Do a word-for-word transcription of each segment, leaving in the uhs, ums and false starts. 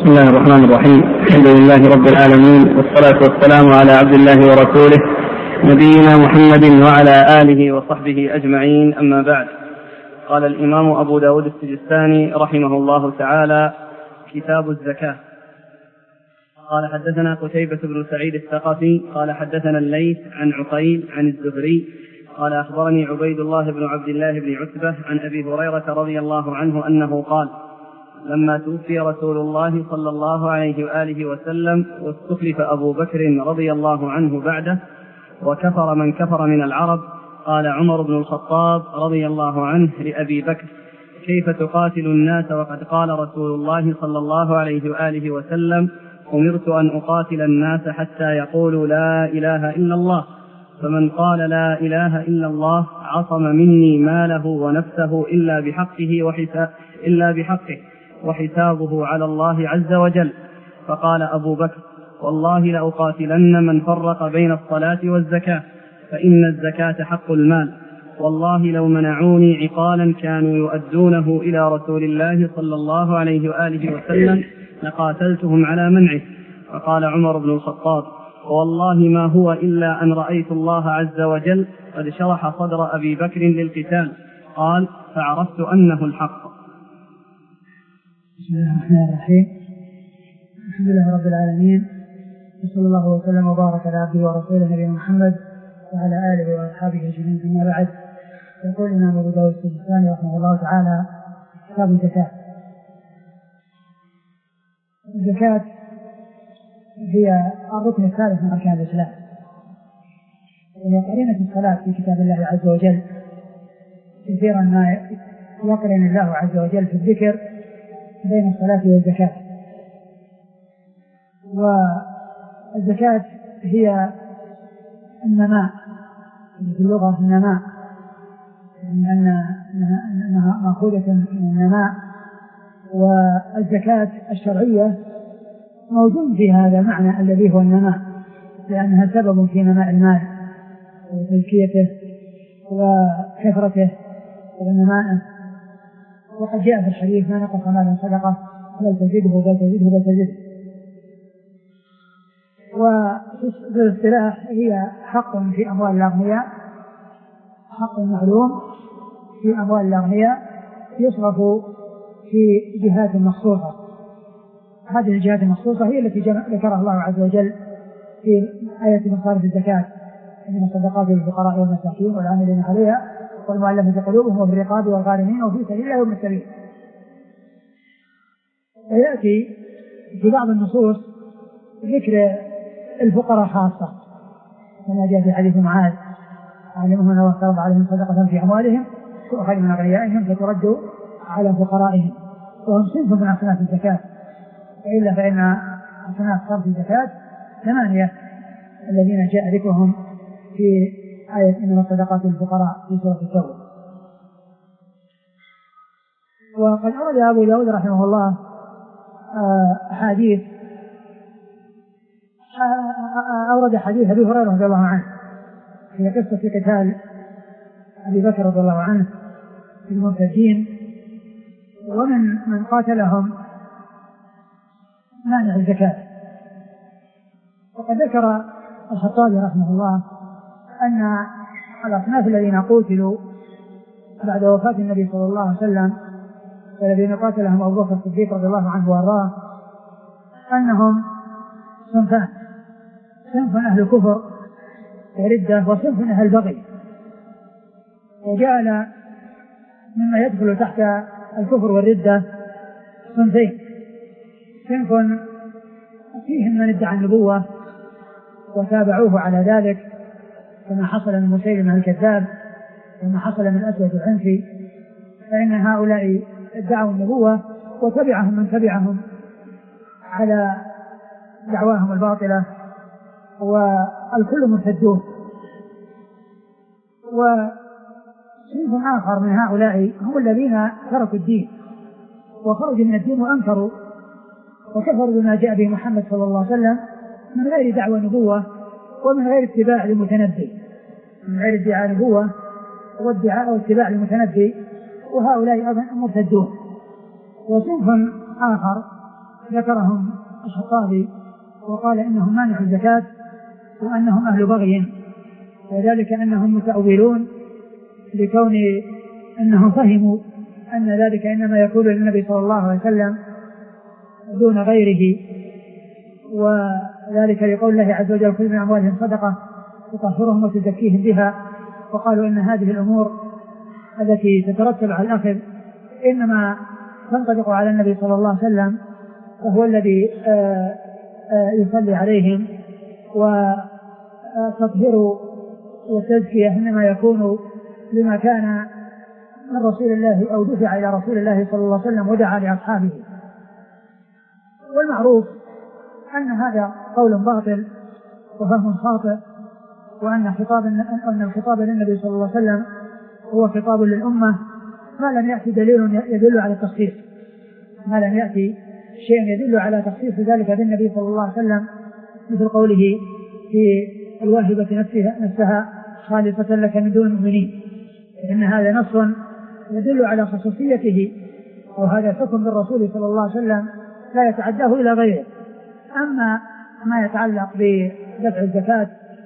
بسم الله الرحمن الرحيم. الحمد لله رب العالمين، والصلاة والسلام على عبد الله ورسوله نبينا محمد وعلى آله وصحبه أجمعين، أما بعد. قال الإمام أبو داود السجستاني رحمه الله تعالى: كتاب الزكاة. قال حدثنا قتيبة بن سعيد الثقفي قال حدثنا الليث عن عقيل عن الزهري قال أخبرني عبيد الله بن عبد الله بن عتبة عن أبي هريرة رضي الله عنه أنه قال: لما توفي رسول الله صلى الله عليه وآله وسلم واستخلف أبو بكر رضي الله عنه بعده وكفر من كفر من العرب، قال عمر بن الخطاب رضي الله عنه لأبي بكر: كيف تقاتل الناس وقد قال رسول الله صلى الله عليه وآله وسلم: أمرت أن أقاتل الناس حتى يقولوا لا إله إلا الله، فمن قال لا إله إلا الله عصم مني ماله ونفسه إلا بحقه وحساب إلا بحقه وحسابه على الله عز وجل. فقال أبو بكر: والله لأقاتلن من فرق بين الصلاة والزكاة، فإن الزكاة حق المال، والله لو منعوني عقالا كانوا يؤدونه إلى رسول الله صلى الله عليه وآله وسلم لقاتلتهم على منعه. فقال عمر بن الخطاب: والله ما هو إلا أن رأيت الله عز وجل قد شرح صدر أبي بكر للقتال. قال: فعرفت أنه الحق. بسم الله الرحمن الرحيم. الحمد لله رب العالمين، وصلى الله وسلم وبارك على عبده ورسوله نبينا محمد وعلى آله وأصحابه أجمعين، أما بعد. يقول الإمام أبو داود السجستاني رحمه الله تعالى: كتاب الزكاة. الزكاة هي الركن الثالث من أركان الإسلام، وهي قرينة الصلاة في كتاب الله عز وجل. كثيرا ما يقرن الله عز وجل في الذكر بين الصلاة والزكاة. والزكاة هي النماء، في اللغة النماء، لأنها مأخوذة من النماء. والزكاة الشرعية موجود في هذا المعنى الذي هو النماء، لأنها سبب في نماء المال وتزكيته وكثرته ونمائه. وقد جاء في الحديث: ما نقص مال صدقة بل تزيده بل تزيده بل تزيده. وفي الاصطلاح هي حق في أموال الأغنياء، حق معلوم في أموال الأغنياء يصرف في جهات مخصوصة. هذه الجهات المخصوصة هي التي ذكرها الله عز وجل في آية مصارف الزكاة: من الصدقات للفقراء والمساكين والعاملين عليها والمؤلفة قلوبهم وفي الرقاب والغارمين وفي سبيل الله وابن السبيل. ويأتي في بعض النصوص ذكر الفقراء خاصة، كما جاء في حديث معاذ: علمهم أنه افترض عليهم صدقة في أموالهم تؤخذ من أغنيائهم فترد على فقرائهم، وهم صنف من أصناف الزكاة، وإلا فإن أصناف صرف الزكاة ثمانية الذين جاء ذكرهم في آية إنما الصدقات للفقراء في سورة التوبة. وقد أورد أبو داود رحمه الله أحاديث، أورد حديث أبي هريرة رضي الله عنه في قصة قتال أبي بكر رضي الله عنه في المرتدين، ومن من قاتلهم مانع الزكاة. وقد ذكر الخطابي رحمه الله أن الأصناف الذين قتلوا بعد وفاة النبي صلى الله عليه وسلم والذين قاتلهم أبو بكر الصديق رضي الله عنه وأرضاه أنهم صنفان: صنف أهل كفر وردة، وصنف أهل بغي. وجعل مما يدخل تحت الكفر والردة صنفين: صنف فيهم من ادعى النبوة وتابعوه على ذلك، كما حصل من مسيلمة الكذاب وما حصل من الأسود العنسي، فإن هؤلاء ادعوا النبوة وتبعهم من تبعهم على دعواهم الباطلة، والكل مرتدون. وصنف آخر من هؤلاء هم الذين تركوا الدين وخرجوا من الدين وأنكروا وكفروا بما جاء به محمد صلى الله عليه وسلم من غير دعوى نبوة ومن غير اتباع لمتنبي، من غير ادعاء نبوة وادعاء واتباع لمتنبي، وهؤلاء أيضا مرتدون. وصنف آخر ذكرهم الخطابي وقال إنهم مانعوا الزكاة وأنهم أهل بغي، وذلك أنهم متأولون لكون أنهم فهموا أن ذلك إنما يكون للنبي صلى الله عليه وسلم دون غيره، وذلك لقول الله عز وجل كل من أموالهم صدقة تطهرهم وتزكيهم بها. وقالوا إن هذه الأمور التي تترتب على الأخذ إنما تنطبق على النبي صلى الله عليه وسلم، وهو الذي آآ آآ يصلي عليهم، والتطهير والتزكية إنما يكون لما كان من رسول الله أو دفع إلى رسول الله صلى الله عليه وسلم ودعا لأصحابه. والمعروف أن هذا قول باطل وفهم خاطئ، وأن خطاب أن الخطاب للنبي صلى الله عليه وسلم هو خطاب للأمة ما لم يأتي دليل يدل على التخصيص، ما لم يأتي شيء يدل على تخصيص ذلك بالنبي صلى الله عليه وسلم، مثل قوله في الواهبة نفسها, نفسها خالصة لك من دون المؤمنين، إن هذا نص يدل على خصوصيته، وهذا حكم بالرسول صلى الله عليه وسلم لا يتعداه إلى غيره. أما ما يتعلق بدفع الزكاة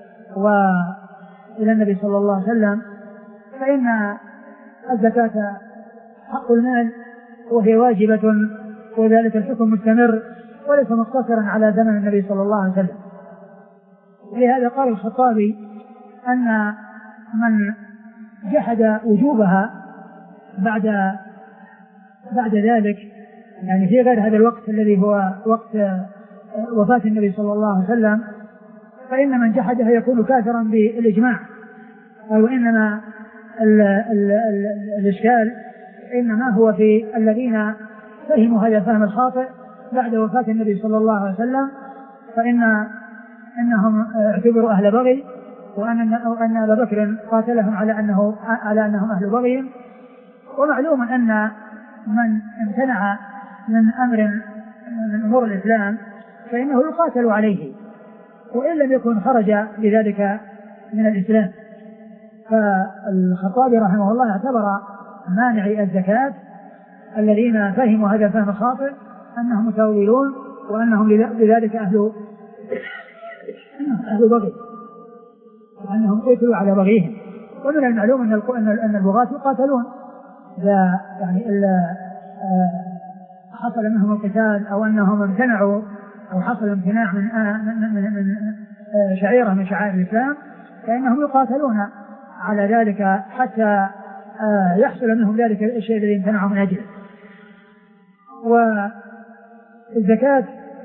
وإلى النبي صلى الله عليه وسلم فإن الزكاة حق المال وهي واجبة، وذلك الحكم مستمر وليس مقتصرا على زمن النبي صلى الله عليه وسلم. ولهذا قال الخطابي أن من جحد وجوبها بعد بعد ذلك، يعني في غير هذا الوقت الذي هو وقت وفاة النبي صلى الله عليه وسلم، فإن من جحدها يكون كافرا بالإجماع. أو إنما ال ال ال الإشكال إنما هو في الذين فهموا هذا الفهم الخاطئ بعد وفاة النبي صلى الله عليه وسلم، فإن إنهم اعتبروا أهل بغي، وأن أن أبا بكر قاتلهم على أنه على أنهم أهل بغي. ومعلوم أن من امتنع من أمر من أمور الإسلام فإنه يقاتل عليه، وإن لم يكن خرج بذلك من الإسلام. فالخطابي رحمه الله اعتبر مانعي الزكاة الذين فهموا هذا الفهم الخاطئ أنهم متأولون، وأنهم بذلك أهل أهل بغي، وأنهم قتلوا على بغيهم. ومن المعلوم أن أن البغاة يقاتلون إذا يعني إلا حصل منهم القتال أو أنهم امتنعوا أو حصل امتناع من من من شعيرة من شعائر الإسلام، فإنهم يقاتلون على ذلك حتى يحصل منهم ذلك الشيء الذي امتنعوا من أجله. والزكاة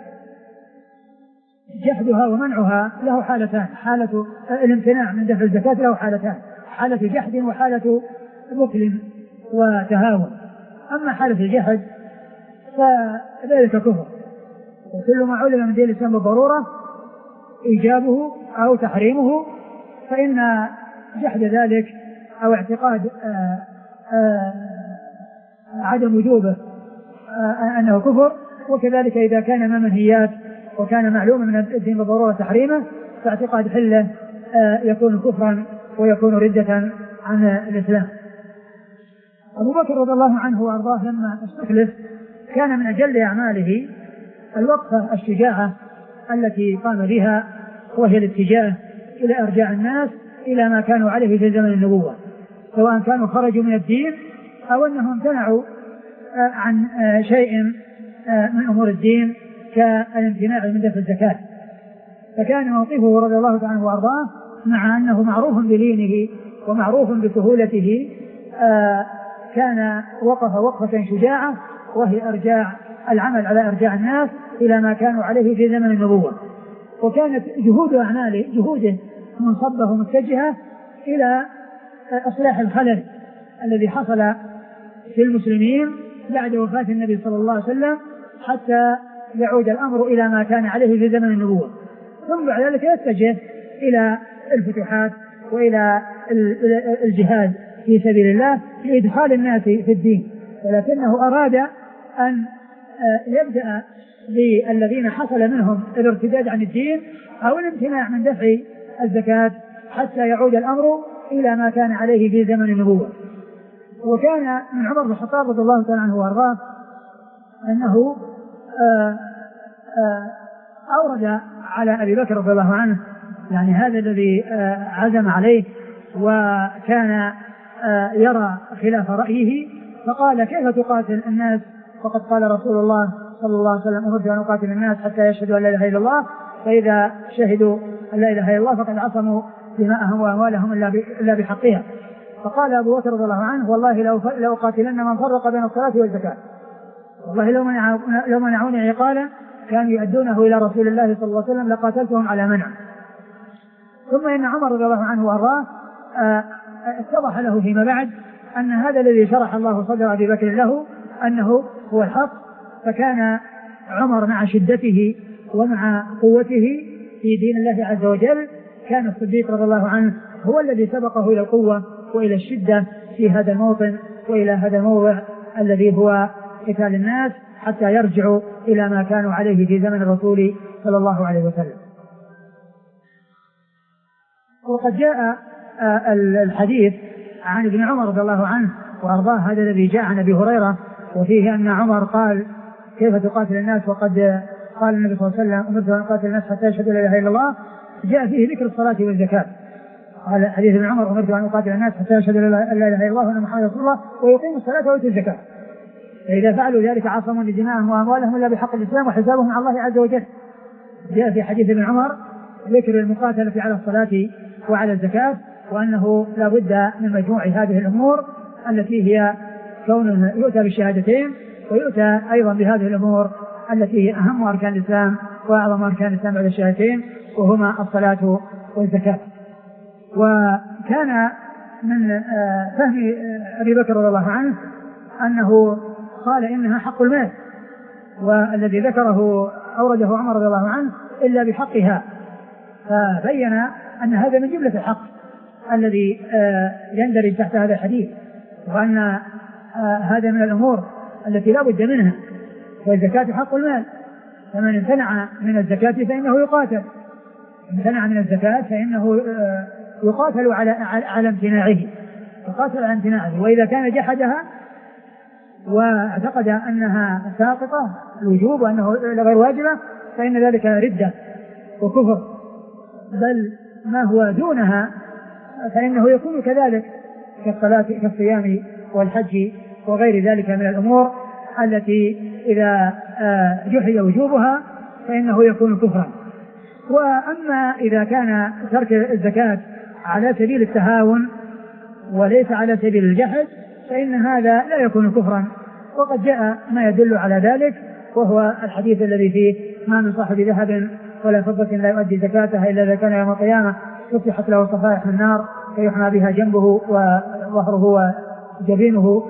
جحدها ومنعها له حالتان: حالة الامتناع من دفع الزكاة له حالتان، حالة جحد وحالة بخل وتهاون. أما حالة الجحد فذلك كفر، وكل ما علم من دين الإسلام بالضرورة إيجابه أو تحريمه، فإن جحد ذلك أو اعتقاد آآ آآ عدم وجوبه أنه كفر. وكذلك إذا كان من منهيات وكان معلوما من الدين بالضرورة تحريمه، فاعتقاد حله يكون كفرا ويكون ردة عن الإسلام. أبو بكر رضي الله عنه وأرضاه لما استخلف كان من أجل أعماله الوقفة الشجاعة التي قام بها، وهي الاتجاه إلى أرجاء الناس إلى ما كانوا عليه في زمن النبوة، سواء كانوا خرجوا من الدين أو أنهم امتنعوا عن شيء من أمور الدين كالامتناع من دفع الزكاة. فكان موقفه رضي الله عنه وأرضاه مع أنه معروف بدينه ومعروف بسهولته كان وقف وقفة شجاعة، وهي أرجاع العمل على أرجاع الناس إلى ما كانوا عليه في زمن النبوة. وكانت جهود أعماله جهوده منصبة ومتجهة إلى إصلاح الخلل الذي حصل في المسلمين بعد وفاة النبي صلى الله عليه وسلم، حتى يعود الأمر إلى ما كان عليه في زمن النبوة. ثم بعد ذلك يتجه إلى الفتوحات وإلى الجهاد في سبيل الله لإدخال الناس في الدين، ولكنه أراد أن يبدأ بالذين حصل منهم الارتداد عن الدين أو الامتناع من دفع الزكاة حتى يعود الأمر إلى ما كان عليه في زمن النبوة. وكان من عمر بن الخطاب رضي الله تعالى عنه وارضاه أنه أورد على أبي بكر رضي الله عنه يعني هذا الذي عزم عليه وكان يرى خلاف رأيه، فقال: كيف تقاتل الناس وقد قال رسول الله صلى الله عليه وسلم: أمرت أن أقاتل الناس حتى يشهدوا أن لا إله إلا الله، فإذا شهدوا أن لا إله إلا الله فقد عصموا دماءهم وأموالهم إلا بحقها. فقال أبو بكر رضي الله عنه: والله لو قاتلن من فرق بين الصلاة والزكاة، والله لو منعوني عقالا كانوا يؤدونه إلى رسول الله صلى الله عليه وسلم لقاتلتهم على منع. ثم إن عمر رضي الله عنه وأرضاه اتضح له فيما بعد أن هذا الذي شرح الله صدر أبي بكر له أنه هو الحق، فكان عمر مع شدته ومع قوته في دين الله عز وجل كان الصديق رضي الله عنه هو الذي سبقه إلى القوة وإلى الشدة في هذا الموطن وإلى هذا الموضع الذي هو قتال الناس حتى يرجعوا إلى ما كانوا عليه في زمن الرسول صلى الله عليه وسلم. وقد جاء الحديث عن ابن عمر رضي الله عنه وأرضاه هذا الذي جاء عن أبي هريرة وفيه أن عمر قال: كيف تقاتل الناس وقد قال النبي صلى الله عليه وسلم: أمرت أن أقاتل الناس حتى يشهدوا لا إله إلا الله. جاء فيه ذكر الصلاة والزكاة. قال حديث ابن عمر: أمرت أن أقاتل الناس حتى يشهدوا لا إله إلا الله وأن محمدا رسول الله ويقيموا الصلاة ويؤتوا الزكاة، فإذا فعلوا ذلك عصموا لدماءهم وأموالهم إلا بحق الإسلام وحسابهم على الله عز وجل. جاء في حديث ابن عمر ذكر المقاتلة على الصلاة وعلى الزكاة، وأنه لا بد من مجموع هذه الأمور التي هي كونه يؤتى بالشهادتين ويؤتى أيضا بهذه الأمور التي هي أهم أركان الإسلام وأعظم أركان الإسلام بعد الشهادتين، وهما الصلاة والزكاة. وكان من فهم أبي بكر رضي الله عنه أنه قال إنها حق المال، والذي ذكره أورده عمر رضي الله عنه إلا بحقها، فبين أن هذا من جملة الحق الذي يندرج تحت هذا الحديث، وأن هذا من الأمور التي لا بد منها، والزكاة حق المال، فمن امتنع من الزكاة فإنه يقاتل، امتنع من الزكاة فإنه يقاتل على على امتناعه، يقاتل على امتناعه. وإذا كان جحدها واعتقد أنها ساقطة الوجوب وأنه غير واجبة فإن ذلك ردة وكفر، بل ما هو دونها فإنه يكون كذلك كالصلاة كالصيام والحج وغير ذلك من الأمور التي إذا جحد وجوبها فإنه يكون كفرا. وأما إذا كان ترك الزكاة على سبيل التهاون وليس على سبيل الجحد فإن هذا لا يكون كفرا، وقد جاء ما يدل على ذلك، وهو الحديث الذي فيه: ما من صاحب ذهب ولا فضة لا يؤدي زكاتها إلا إذا كان يوم القيامة فتحت له صفائح من النار فيحمى بها جنبه وظهره وجبينه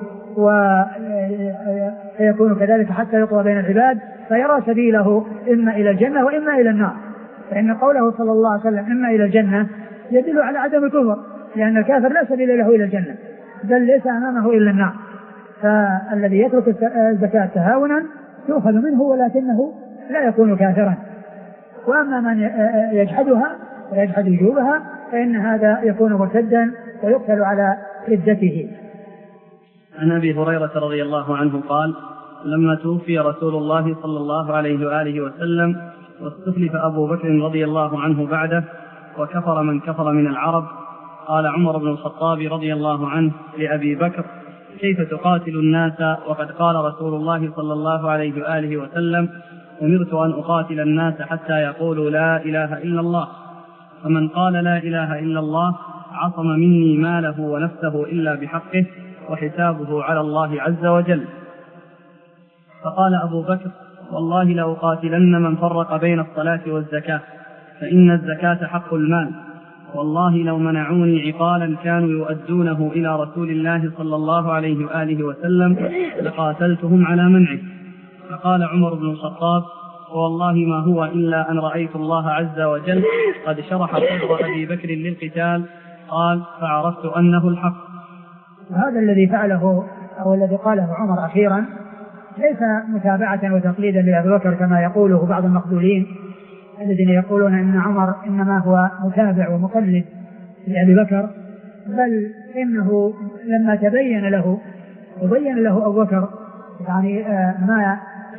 ويكون كذلك حتى يطوى بين العباد فيرى سبيله إما إلى الجنة وإما إلى النار. فإن قوله صلى الله عليه وسلم إما إلى الجنة يدل على عدم الكفر، لأن الكافر لا سبيل له إلى الجنة بل ليس أمامه إلا النار. فالذي يترك الزكاة تهاونا يؤخذ منه ولكنه لا يكون كافرا. وأما من يجحدها ويجحد وجوبها فإن هذا يكون مرتدا ويقتل على ردته. عن أبي هريرة رضي الله عنه قال: لما توفي رسول الله صلى الله عليه وآله وسلم واستخلف أبو بكر رضي الله عنه بعده وكفر من كفر من العرب، قال عمر بن الخطاب رضي الله عنه لأبي بكر: كيف تقاتل الناس وقد قال رسول الله صلى الله عليه وآله وسلم: أمرت أن أقاتل الناس حتى يقولوا لا إله إلا الله، فمن قال لا إله إلا الله عصم مني ماله ونفسه إلا بحقه وحسابه على الله عز وجل. فقال أبو بكر: والله لأقاتلن من فرق بين الصلاة والزكاة، فإن الزكاة حق المال، والله لو منعوني عقالا كانوا يؤدونه إلى رسول الله صلى الله عليه وآله وسلم لقاتلتهم على منعه. فقال عمر بن الخطاب: والله ما هو إلا أن رأيت الله عز وجل قد شرح صدر أبي بكر للقتال. قال: فعرفت أنه الحق. وهذا الذي فعله أو الذي قاله عمر أخيرا ليس متابعة وتقليدا لأبي بكر كما يقوله بعض المقبولين الذين يقولون إن عمر إنما هو متابع ومقلد لأبي بكر، بل إنه لما تبين له وبين له أبو بكر يعني ما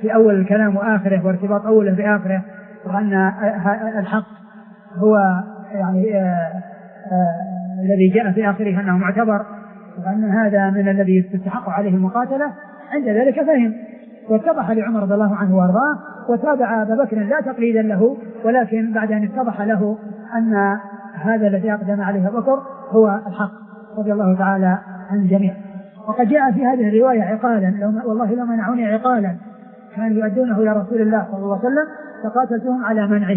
في أول الكلام وآخره وارتباط أوله بآخره، وأن الحق هو يعني آآ آآ الذي جاء في آخره أنه معتبر، وأن هذا من الذي تستحق عليه المقاتلة. عند ذلك فهم واتضح لعمر رضي الله عنه وارضاه، وتابع أبا بكر لا تقليدا له، ولكن بعد أن اتضح له أن هذا الذي أقدم عليه أبو بكر هو الحق رضي الله تعالى عن الجميع. وقد جاء في هذه الرواية عقالا، لو والله لو منعوني عقالا كانوا يؤدونه إلى رسول الله صلى الله عليه وسلم فقاتلتهم على منعه.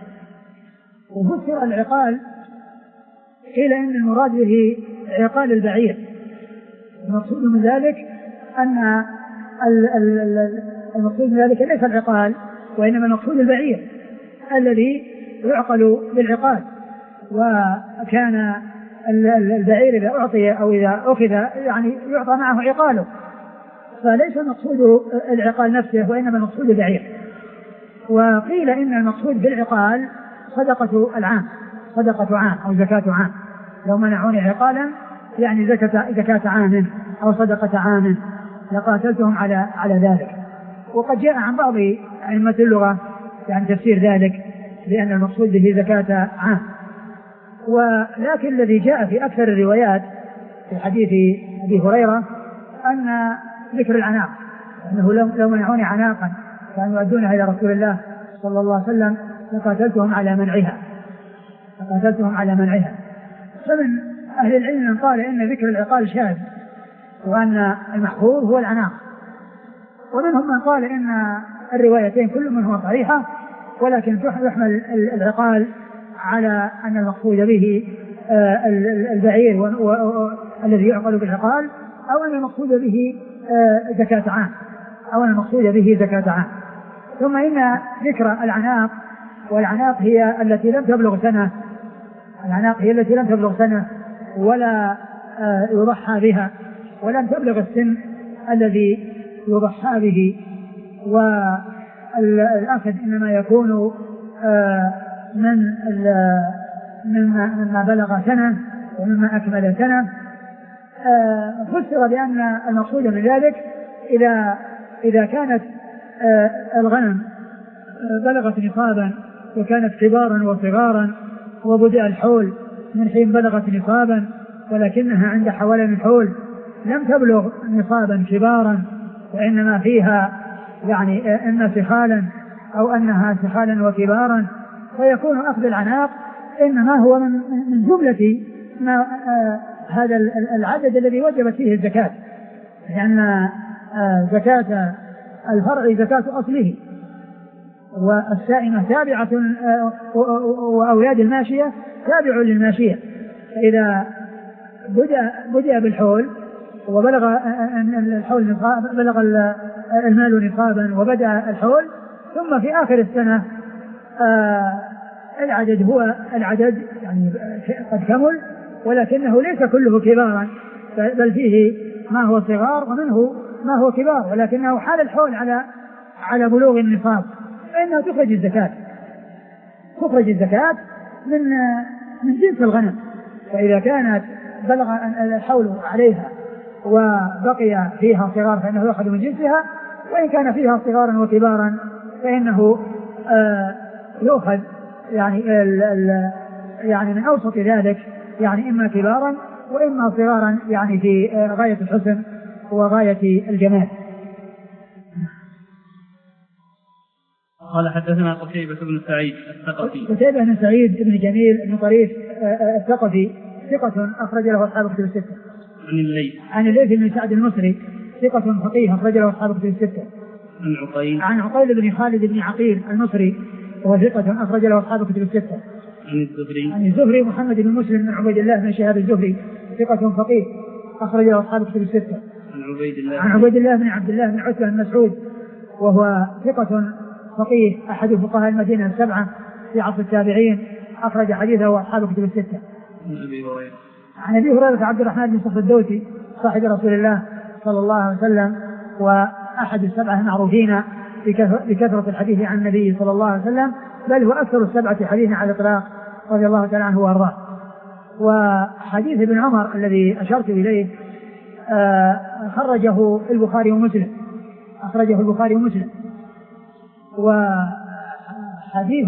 وفسر العقال قيل إن المراد به عقال البعير، المقصود من ذلك أن المقصود من ذلك ليس العقال، وإنما المقصود البعير الذي يعقل بالعقال. وكان البعير إذا أعطي أو إذا أخذ يعني يعطى معه عقاله، فليس المقصود العقال نفسه وإنما المقصود البعير. وقيل إن المقصود بالعقال صدقة العام، صدقة عام أو زكاة عام، لو منعوني عقالا يعني زكاة زكاة عام أو صدقة عام لقاتلتهم على على ذلك. وقد جاء عن بعض أئمة اللغة يعني تفسير ذلك بأن المقصود به زكاة عام. ولكن الذي جاء في أكثر الروايات في حديث أبي هريرة أن ذكر العناق، أنه لو منعوني عناقا كانوا يؤدونها إلى رسول الله صلى الله عليه وسلم لقاتلتهم على منعها لقاتلتهم على منعها. فمن أهل العلم من قال إن ذكر العقال شاذ وأن المحفوظ هو العناق، ومنهم من قال إن الروايتين كل منهما صحيحة، ولكن يحمل العقال على أن المقصود به البعير الذي يعقل بالعقال، أو أن المقصود به زكاة عام أو أن المقصود به زكاة عام. ثم إن ذكر العناق، والعناق هي التي لم تبلغ سنة العناق هي التي لم تبلغ سنة ولا يضحى بها ولم تبلغ السن الذي يضحى به. والأخذ إنما يكون من مما بلغ سنة ومما أكمل سنة. فسر بأن المقصود من ذلك إذا إذا كانت الغنم بلغت نصابا وكانت كبارا وصغارا وبدأ الحول من حين بلغت نصابا، ولكنها عند حوالين الحول لم تبلغ نصابا كبارا وإنما فيها يعني إما سخالا أو أنها سخالا وكبارا، فيكون أخذ العناق إنما هو من من جملة ما آه هذا العدد الذي وجبت فيه الزكاة، لأن آه زكاة الفرع زكاة أصله، والسائمة تابعة آه وأولاد الماشية تابع للماشية. فإذا بدأ بدأ بالحول وبلغ الحول بلغ المال نصابا وبدأ الحول، ثم في آخر السنة آه العدد هو العدد يعني قد كمل، ولكنه ليس كله كبارا بل فيه ما هو صغار ومنه ما هو كبار، ولكنه حال الحول على على بلوغ النصاب، فإنها تخرج الزكاة تخرج الزكاة من من جنس الغنم. فإذا كانت بلغ الحول عليها وبقي فيها صغار فإنه يأخذ من جنسها، وإن كان فيها صغارا وكبارا فإنه آه يؤخذ يعني ال ال يعني من أوسط ذلك، يعني إما كبارا وإما صغارا يعني في غاية الحسن وغاية الجمال. قال حدثنا قتيبة بن سعيد الثقفي. قتيبة بن سعيد بن جميل بن طريف الثقفي ثقة أخرج له أصحاب الكتب الستة. عن الليث عن الليث بن سعد المصري ثقة فقيه أخرج له أصحاب الكتب الستة. عن عقيل عن عقيل بن خالد بن عقيل المصري وهو ثقة أخرج له أصحاب الكتب الستة. عن الزهري عن الزهري محمد بن مسلم بن عبيد الله بن شهاب الزهري ثقة فقيه أخرج له أصحاب الكتب الستة. عن عبيد الله عن عبيد الله بن عبد الله بن عتبة بن مسعود وهو ثقة فقيه أحد فقهاء المدينة السبعة في عصر التابعين أخرج حديثه أصحاب الكتب الستة. عن أبي هريرة عن أبي هريرة عبد الرحمن بن صخر الدوسي صاحب رسول الله صلى الله عليه وسلم وأحد السبعة المعروفين بكثرة الحديث عن النبي صلى الله عليه وسلم، بل هو أكثر السبعة حديثا على الإطلاق رضي الله تعالى عنه وأرضاه. وحديث ابن عمر الذي أشرت إليه آه خرجه البخاري ومسلم أخرجه البخاري ومسلم وحديث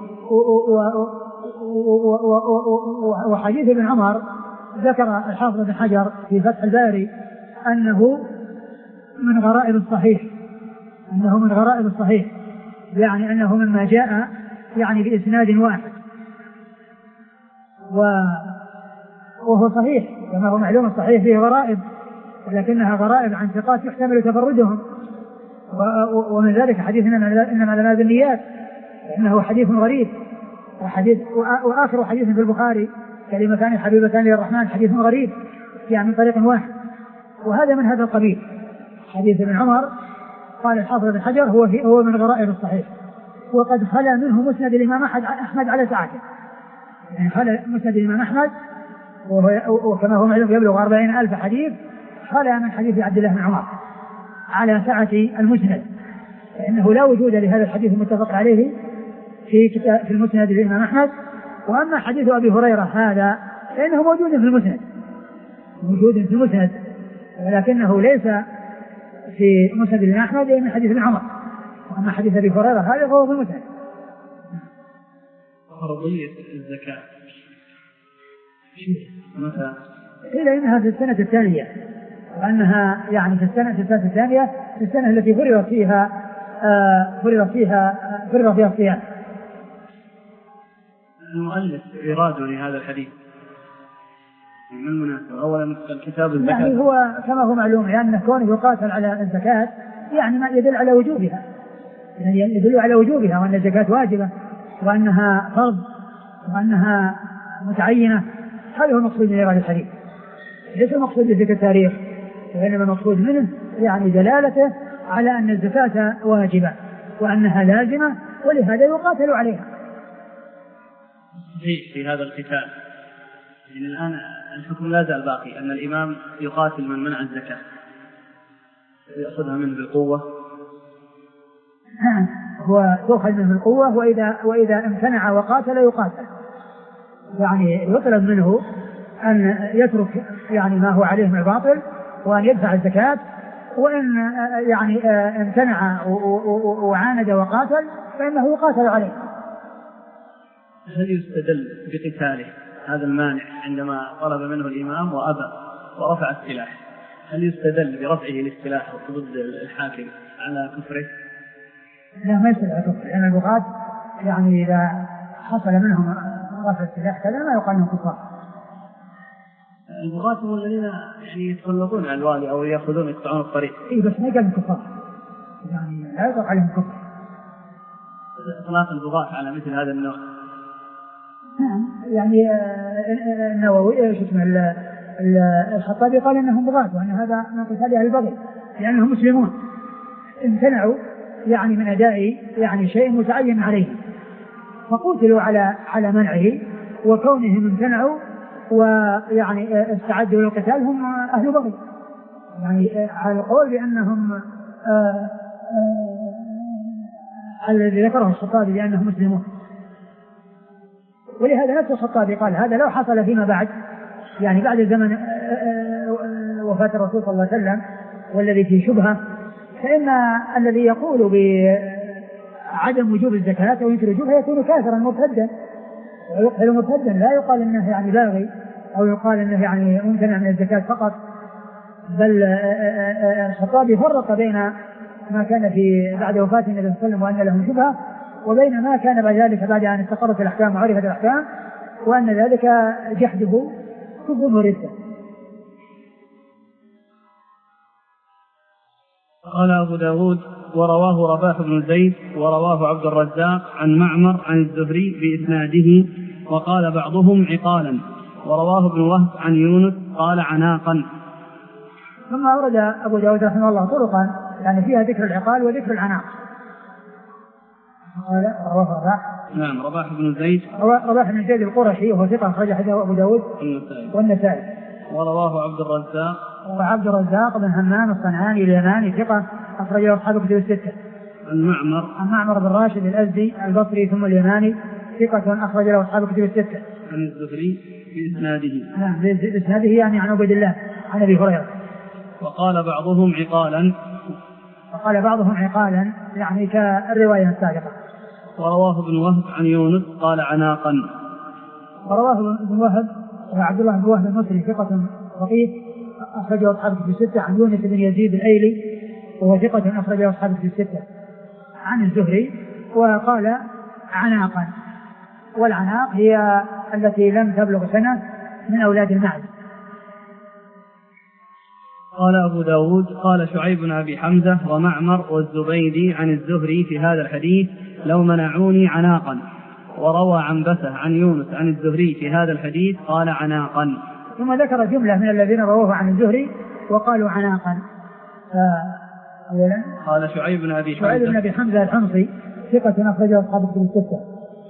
وحديث ابن عمر ذكر الحافظ بن حجر في فتح الباري أنه من غرائب الصحيح أنه من غرائب الصحيح يعني أنه مما جاء يعني بإسناد واحد، وهو صحيح كما هو معلوم الصحيح فيه غرائب، ولكنها غرائب عن ثقات يحتمل تفردهم، ومن ذلك حديث إنما الأعمال بالنيات إنه حديث غريب، وحديث وآخر حديث في البخاري كلمتان حبيبتان للرحمن حديث غريب يعني من طريق واحد، وهذا من هذا القبيل. حديث ابن عمر قال الحافظ بن حجر هو هو من غرائب الصحيح، وقد خلا منه مسند الإمام أحمد على ساعته، يعني خلا مسند الإمام أحمد وكما هو معلوم يبلغ أربعين ألف حديث، خلا من حديث عبد الله بن عمر على سعة المسند، فإنه لا وجود لهذا الحديث المتفق عليه في كتاب في المسند الإمام أحمد. وأما حديث أبي هريرة هذا فإنه موجود في المسند موجود في المسند ولكنه ليس في مسند الإمام أحمد من حديث ابن عمر، وأما حديث أبي هريرة هذا فهو في المسند. فرضية الزكاة متى؟ قيل إنها في السنة الثانية، وأنها يعني في السنة في السنة الثانية في السنة التي فرض فيها آه فرض فيها فرض فيها الصيام. المؤلف إراده لهذا الحديث من المناسبة أولا الكتاب الزكاة، يعني هو كما هو معلوم لأن يعني كونه يقاتل على الزكاة يعني ما يدل على وجوبها، يعني يدل على وجوبها وأن الزكاة واجبة وأنها فرض وأنها متعينة. هذا هو المقصود من إيراد الحديث، ليس المقصود بذكر التاريخ، وإنما المقصود منه يعني دلالته على أن الزكاة واجبة وأنها لازمة ولهذا يقاتل عليها. صحيح في هذا القتال يعني الآن الحكم لا زال باقي أن الإمام يقاتل من منع الزكاة يأخذها منه بالقوة. نعم هو تؤخذ منه بالقوة، وإذا وإذا امتنع وقاتل يقاتل، يعني يطلب منه أن يترك يعني ما هو عليه من الباطل وأن يدفع الزكاة، وإن يعني امتنع وعاند وقاتل فإنه يقاتل عليه. هل يستدل بقتاله هذا المانع عندما طلب منه الإمام وأبى ورفع السلاح، هل يستدل برفعه للسلاح ضد الحاكم على كفره؟ لا ما يستدل على كفره، لأن البغاة يعني إذا حصل منهم رفع السلاح كذا ما يقال انهم كفار. البغاة هم الذين يعني يتسلطون على الوالي أو يأخذون يقطعون الطريق. إيه بس ما يقال كفار، يعني لا يطلق عليهم كفر. إطلاق البغاة على مثل هذا النوع. نعم يعني النووي شو اسمه الخطابي قال انهم بغاة وان هذا من قتال اهل البغي لانهم مسلمون امتنعوا يعني من اداء يعني شيء متعين عليهم فقتلوا على على منعه، وكونهم امتنعوا ويعني استعدوا للقتال هم اهل بغي، يعني على القول بانهم الذي ذكره الخطابي لانهم مسلمون. ولهذا نفس الخطابي قال هذا لو حصل فيما بعد يعني بعد زمن وفاة الرسول صلى الله عليه وسلم والذي فيه شبهة، فإن الذي يقول بعدم وجوب الزكاة وينكر وجوبها يكون كافرا مرتدا ويقتل مرتدا، لا يقال انه يعني باغي او يقال انه يعني ممتنع من الزكاة فقط، بل الخطابي فرق بين ما كان في بعد وفاة النبي صلى الله عليه وسلم وأن له شبهة وبين ما كان بعد ذلك بعد أن استقرت الأحكام وعرفت الأحكام وأن ذلك جحده كفر ورده. قال أبو داود ورواه رباح بن زيد ورواه عبد الرزاق عن معمر عن الزهري بإسناده وقال بعضهم عقالا، ورواه ابن وهب عن يونس قال عناقا. ثم أورد أبو داود رحمه الله طرقا يعني فيها ذكر العقال وذكر العناق. قال رواه رباح نعم رباح بن زيد رباح بن زيد القرشي وهو ثقة أخرج حديثه أبو داود والنسائي. ورواه عبد الرزاق وعبد الرزاق بن همام الصنعاني اليماني ثقة أخرجه أصحاب كتب الستة. عن معمر عن معمر بن راشد الأزدي البصري ثم اليماني ثقة أخرج له أصحاب كتب الستة. عن الزهري بإسناده نعم بإسناده يعني عن عبد الله عن أبي هريرة. وقال بعضهم عقالا وقال بعضهم عقالا يعني كالرواية السابقة. ورواه ابن وهب عن يونس قال عناقا. ورواه ابن وهب وعبد الله بن وهب المصري ثقة فقيه أخرجه أصحاب في الستة عن يونس بن يزيد الأيلي وهو ثقة أخرجه أصحاب في الستة عن الزهري وقال عناقا. والعناق هي التي لم تبلغ سنة من أولاد المعز. قال أبو داود قال شعيب بن أبي حمزة ومعمر والزبيدي عن الزهري في هذا الحديث لو منعوني عناقا. وروى عنبسة عن يونس عن الزهري في هذا الحديث قال عناقا. ثم ذكر جملة من الذين رووه عن الزهري وقالوا عناقا. أولا قال شعيب بن أبي حمزة شعيب بن أبي حمزة الحمصي ثقة أخرجه أصحاب الكتب الستة.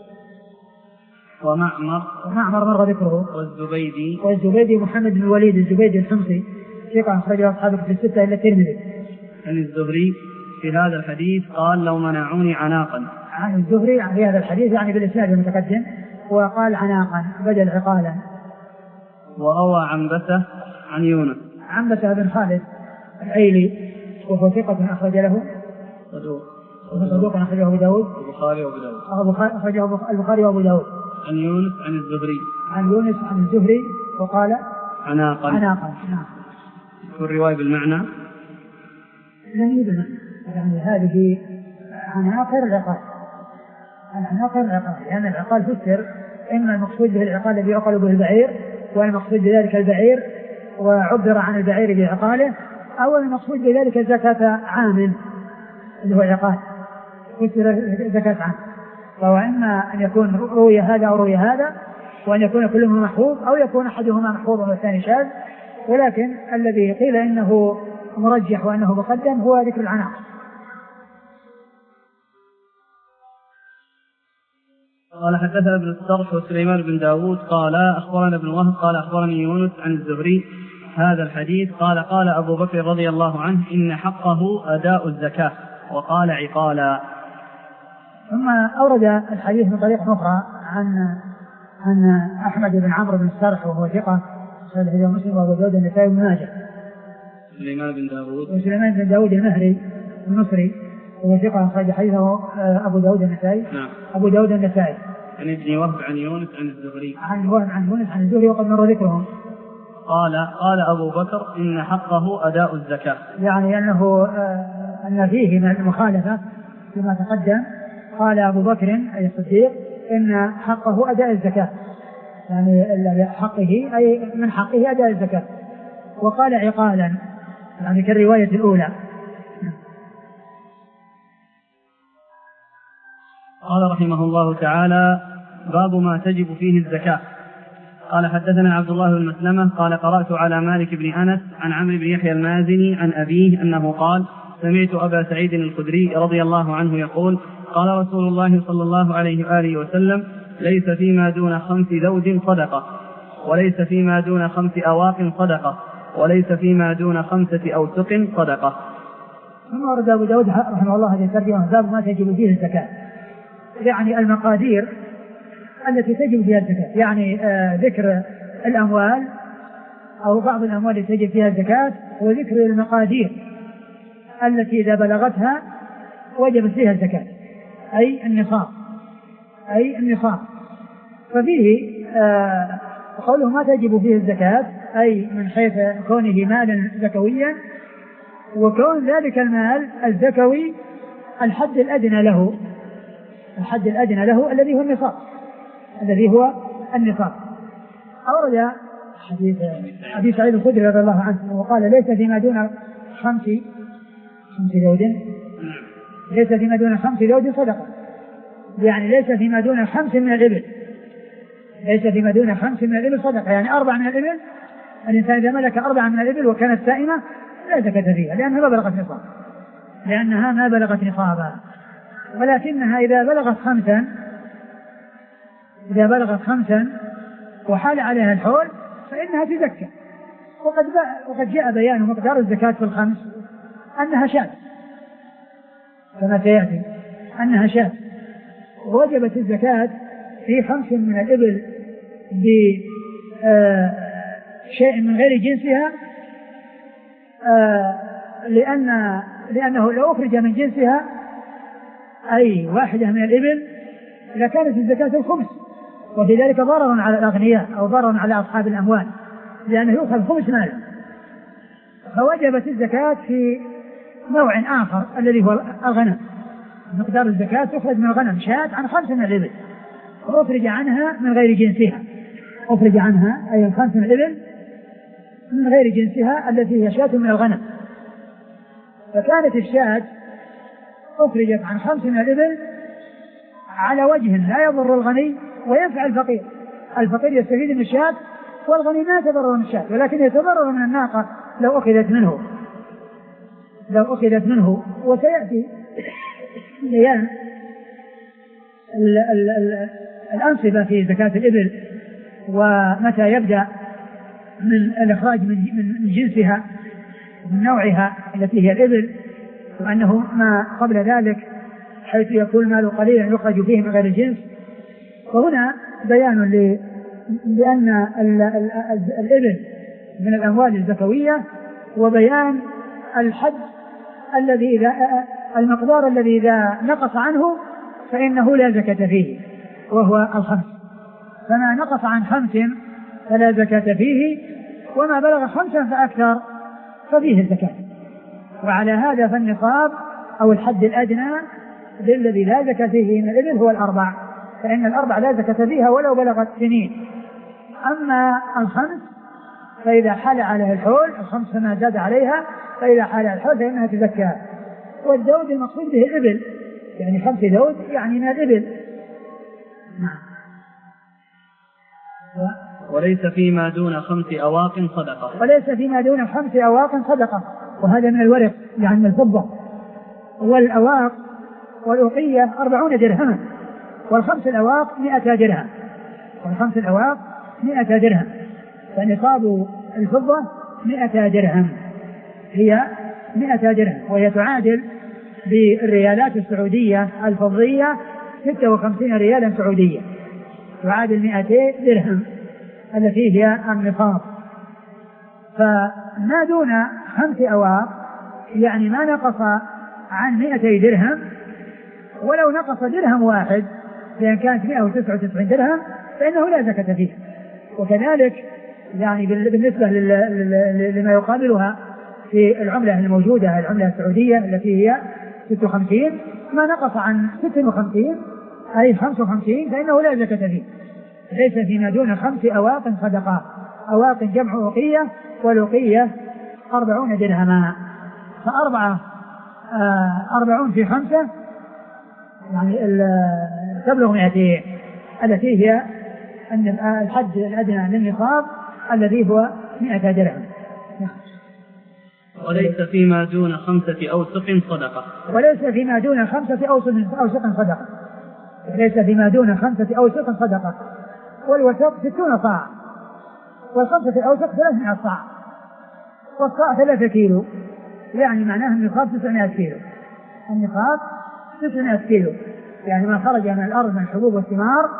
ومعمر ومعمر مر ذكره. والزبيدي والزبيدي محمد بن الوليد الزبيدي الحمصي ثقة أخرجه أصحاب الكتب الستة إلا الترمذي. عن الزهري في هذا الحديث قال لو منعوني عناقا. عن الزهري في هذا الحديث يعني بالإسناد المتقدم وقال عناقا بدل عقالا. وروى عنبسة عن يونس عنبسة بن خالد الأيلي وهو ثقة أخرج له صدوق أخرجه أبو داود البخاري وأبو داود أخرجه البخاري وأبو داود. عن يونس عن الزهري عن يونس عن الزهري وقال عناقا. عناقا نعم. والرواية بالمعنى لم يبنى يعني هذه عناقر العقال. العناقر العقال لأن يعني العقال فسر إما المقصود به العقال الذي يعقل به البعير والمقصود بذلك البعير وعبر عن البعير بعقاله أو المقصود بذلك زكاة عام اللي هو عقال فسر زكاة عام. فهو إما أن يكون روي هذا أو روي هذا وأن يكون كلهما محفوظ أو يكون أحدهما محفوظ والثاني شاذ. ولكن الذي قيل إنه مرجح وأنه مقدم هو ذكر العناق. قال حدثنا ابن السرح وسليمان بن داود قال أخبرنا ابن وهب قال أخبرني يونس عن الزهري هذا الحديث قال قال أبو بكر رضي الله عنه إن حقه أداء الزكاة وقال عقالا. ثم أورد الحديث من طريق أخرى عن عن أحمد بن عمرو بن السرح وهو ثقة صحيح مسلم وأبو داود النسائي بن ماجه. سليمان بن داود وسليمان بن داود المهري المصري وهو ثقة أخرج حديثه أبو داود النسائي. نعم. أبو داود النسائي. عن ابن وهب عن يونس عن الزهري. عن وهب عن يونس عن الزهري وقد مر ذكرهم. قال قال أبو بكر إن حقه أداء الزكاة. يعني أنه أن فيه من المخالفة فيما تقدم. قال أبو بكر أي الصديق إن حقه أداء الزكاة يعني حقه أي من حقه أداء الزكاة. وقال عقالا يعني كالرواية الأولى. قال رحمه الله تعالى باب ما تجب فيه الزكاة. قال حدثنا عبد الله بن مسلمة قال قرأت على مالك بن أنس عن عمرو بن يحيى المازني عن أبيه أنه قال سمعت أبا سعيد الخدري رضي الله عنه يقول قال رسول الله صلى الله عليه وآله وسلم ليس فيما دون خمس ذود صدقة وليس فيما دون خمس أواق صدقة وليس فيما دون خمسة أوسق صدقة. ثم ورد أبو داود رحمه الله هذه الترجمة باب ما تجب فيه الزكاة يعني المقادير التي تجب فيها الزكاة يعني آه ذكر الأموال أو بعض الأموال التي تجب فيها الزكاة وذكر المقادير التي إذا بلغتها وجبت فيها الزكاة أي النصاب أي النصاب. ففيه آه قوله ما تجب فيه الزكاة أي من حيث كونه مالا زكويا وكون ذلك المال الزكوي الحد الأدنى له الحد الأدنى له الذي هو النصاب الذي هو النصاب. أورد حديث أبي سعيد الخدري رضي الله عنه وقال ليس فيما دون خمس خمس ذود ليس فيما دون خمس ذود صدقة يعني ليس فيما دون خمس من الإبل ليس فيما دون خمس من الإبل صدقة يعني أربع من الإبل. الإنسان إذا ملك أربع من الإبل وكانت سائمة لا زكاة فيها لأنها ما بلغت نصاب لأنها ما بلغت نصابا. ولكنها إذا بلغت خمسا إذا بلغت خمسا وحال عليها الحول فإنها تزكى. وقد, وقد جاء بيان مقدار الزكاة في الخمس أنها شاة كما سيأتي أنها شاة. وجبت الزكاة في خمس من الإبل بشيء من غير جنسها لأن لأنه لو أخرج من جنسها أي واحدة من الإبل لكانت الزكاة الخمس، وفي ذلك ضرر على الأغنياء أو ضرر على أصحاب الأموال لأنه يؤخذ خمس مال. فوجبت الزكاة في نوع آخر الذي هو الغنم. مقدار الزكاة تخرج من الغنم شاة عن خمس من الإبل وأخرج عنها من غير جنسها، أخرج عنها أي خمس من الإبل من غير جنسها التي هي شاة من الغنم. فكانت الشاة أخرجت عن خمس من الإبل على وجه لا يضر الغني وينفع الفقير. الفقير يستفيد من الشاة والغني ما يتضرر من الشاة، ولكن يتضرر من الناقة لو أخذت منه لو أخذت منه وسيأتي بيان الأنصبة في زكاة الإبل ومتى يبدأ من الإخراج من جنسها ومن نوعها التي هي الإبل، وأنه ما قبل ذلك حيث يكون مال قليلا يخرج فيه من غير الجنس. وهنا بيان لأن الإبل من الأموال الزكوية، وبيان الحد الذي إذا المقدار الذي إذا نقص عنه فإنه لا زكاة فيه وهو الخمس، فما نقص عن خمس فلا زكاة فيه، وما بلغ خمسا فأكثر ففيه الزكاة. وعلى هذا فالنصاب أو الحد الأدنى الذي لا زكاة فيه من الإبل هو الأربع، فإن الأربع لا زكاة فيها ولو بلغت سنين. أما الخمس فإذا حال عليها الحول الخمس فما زاد عليها، فإذا حال على الحول فإنها تزكى. والزوج المقصود به الإبل، يعني خمس زوج يعني من الإبل. نعم. وليس فيما دون خمس أواق صدقة. وليس فيما دون خمس أواق صدقة، وهذا من الورق يعني من الفضة. والأواق والأوقية أربعون درهما، والخمس الأواق مئة درهم، والخمس الأواق مئة درهم، فنصاب الفضة مئة درهم، هي مئة درهم، وهي تعادل بالريالات السعودية الفضية ستة وخمسين ريالا سعودية، تعادل مئتي درهم التي هي النصاب. فما دون خمس أواق يعني ما نقص عن مئتي درهم، ولو نقص درهم واحد لأن كانت مئة وتسعة وتسعين درهم فإنه لا زكاة فيه. وكذلك يعني بالنسبة لما يقابلها في العملة الموجودة العملة السعودية التي هي ستة وخمسين، ما نقص عن ستة وخمسين أي خمسة وخمسين فإنه لا زكاة فيه. ليس فيما دون خمس أواق صدقة. أواق جمع أوقية، والأوقية أربعون درهما، فأربعة آه أربعون في خمسة يعني تبلغ مئتين، التي هي الحد الأدنى للنصاب الذي هو مئة درهم. وليس فيما دون خمسة أوسق صدقة. وليس فيما دون خمسة أوسق صدقة. ليس فيما دون خمسة أوسق صدقة. والوسق ستون صاع، والخمسة الأوسق ثلاثمائة صاع، والصاع ثلاثة كيلو، يعني معناه النصاب تسعمائة كيلو. النصاب تسعمائة كيلو، يعني ما خرج من الأرض من الحبوب والثمار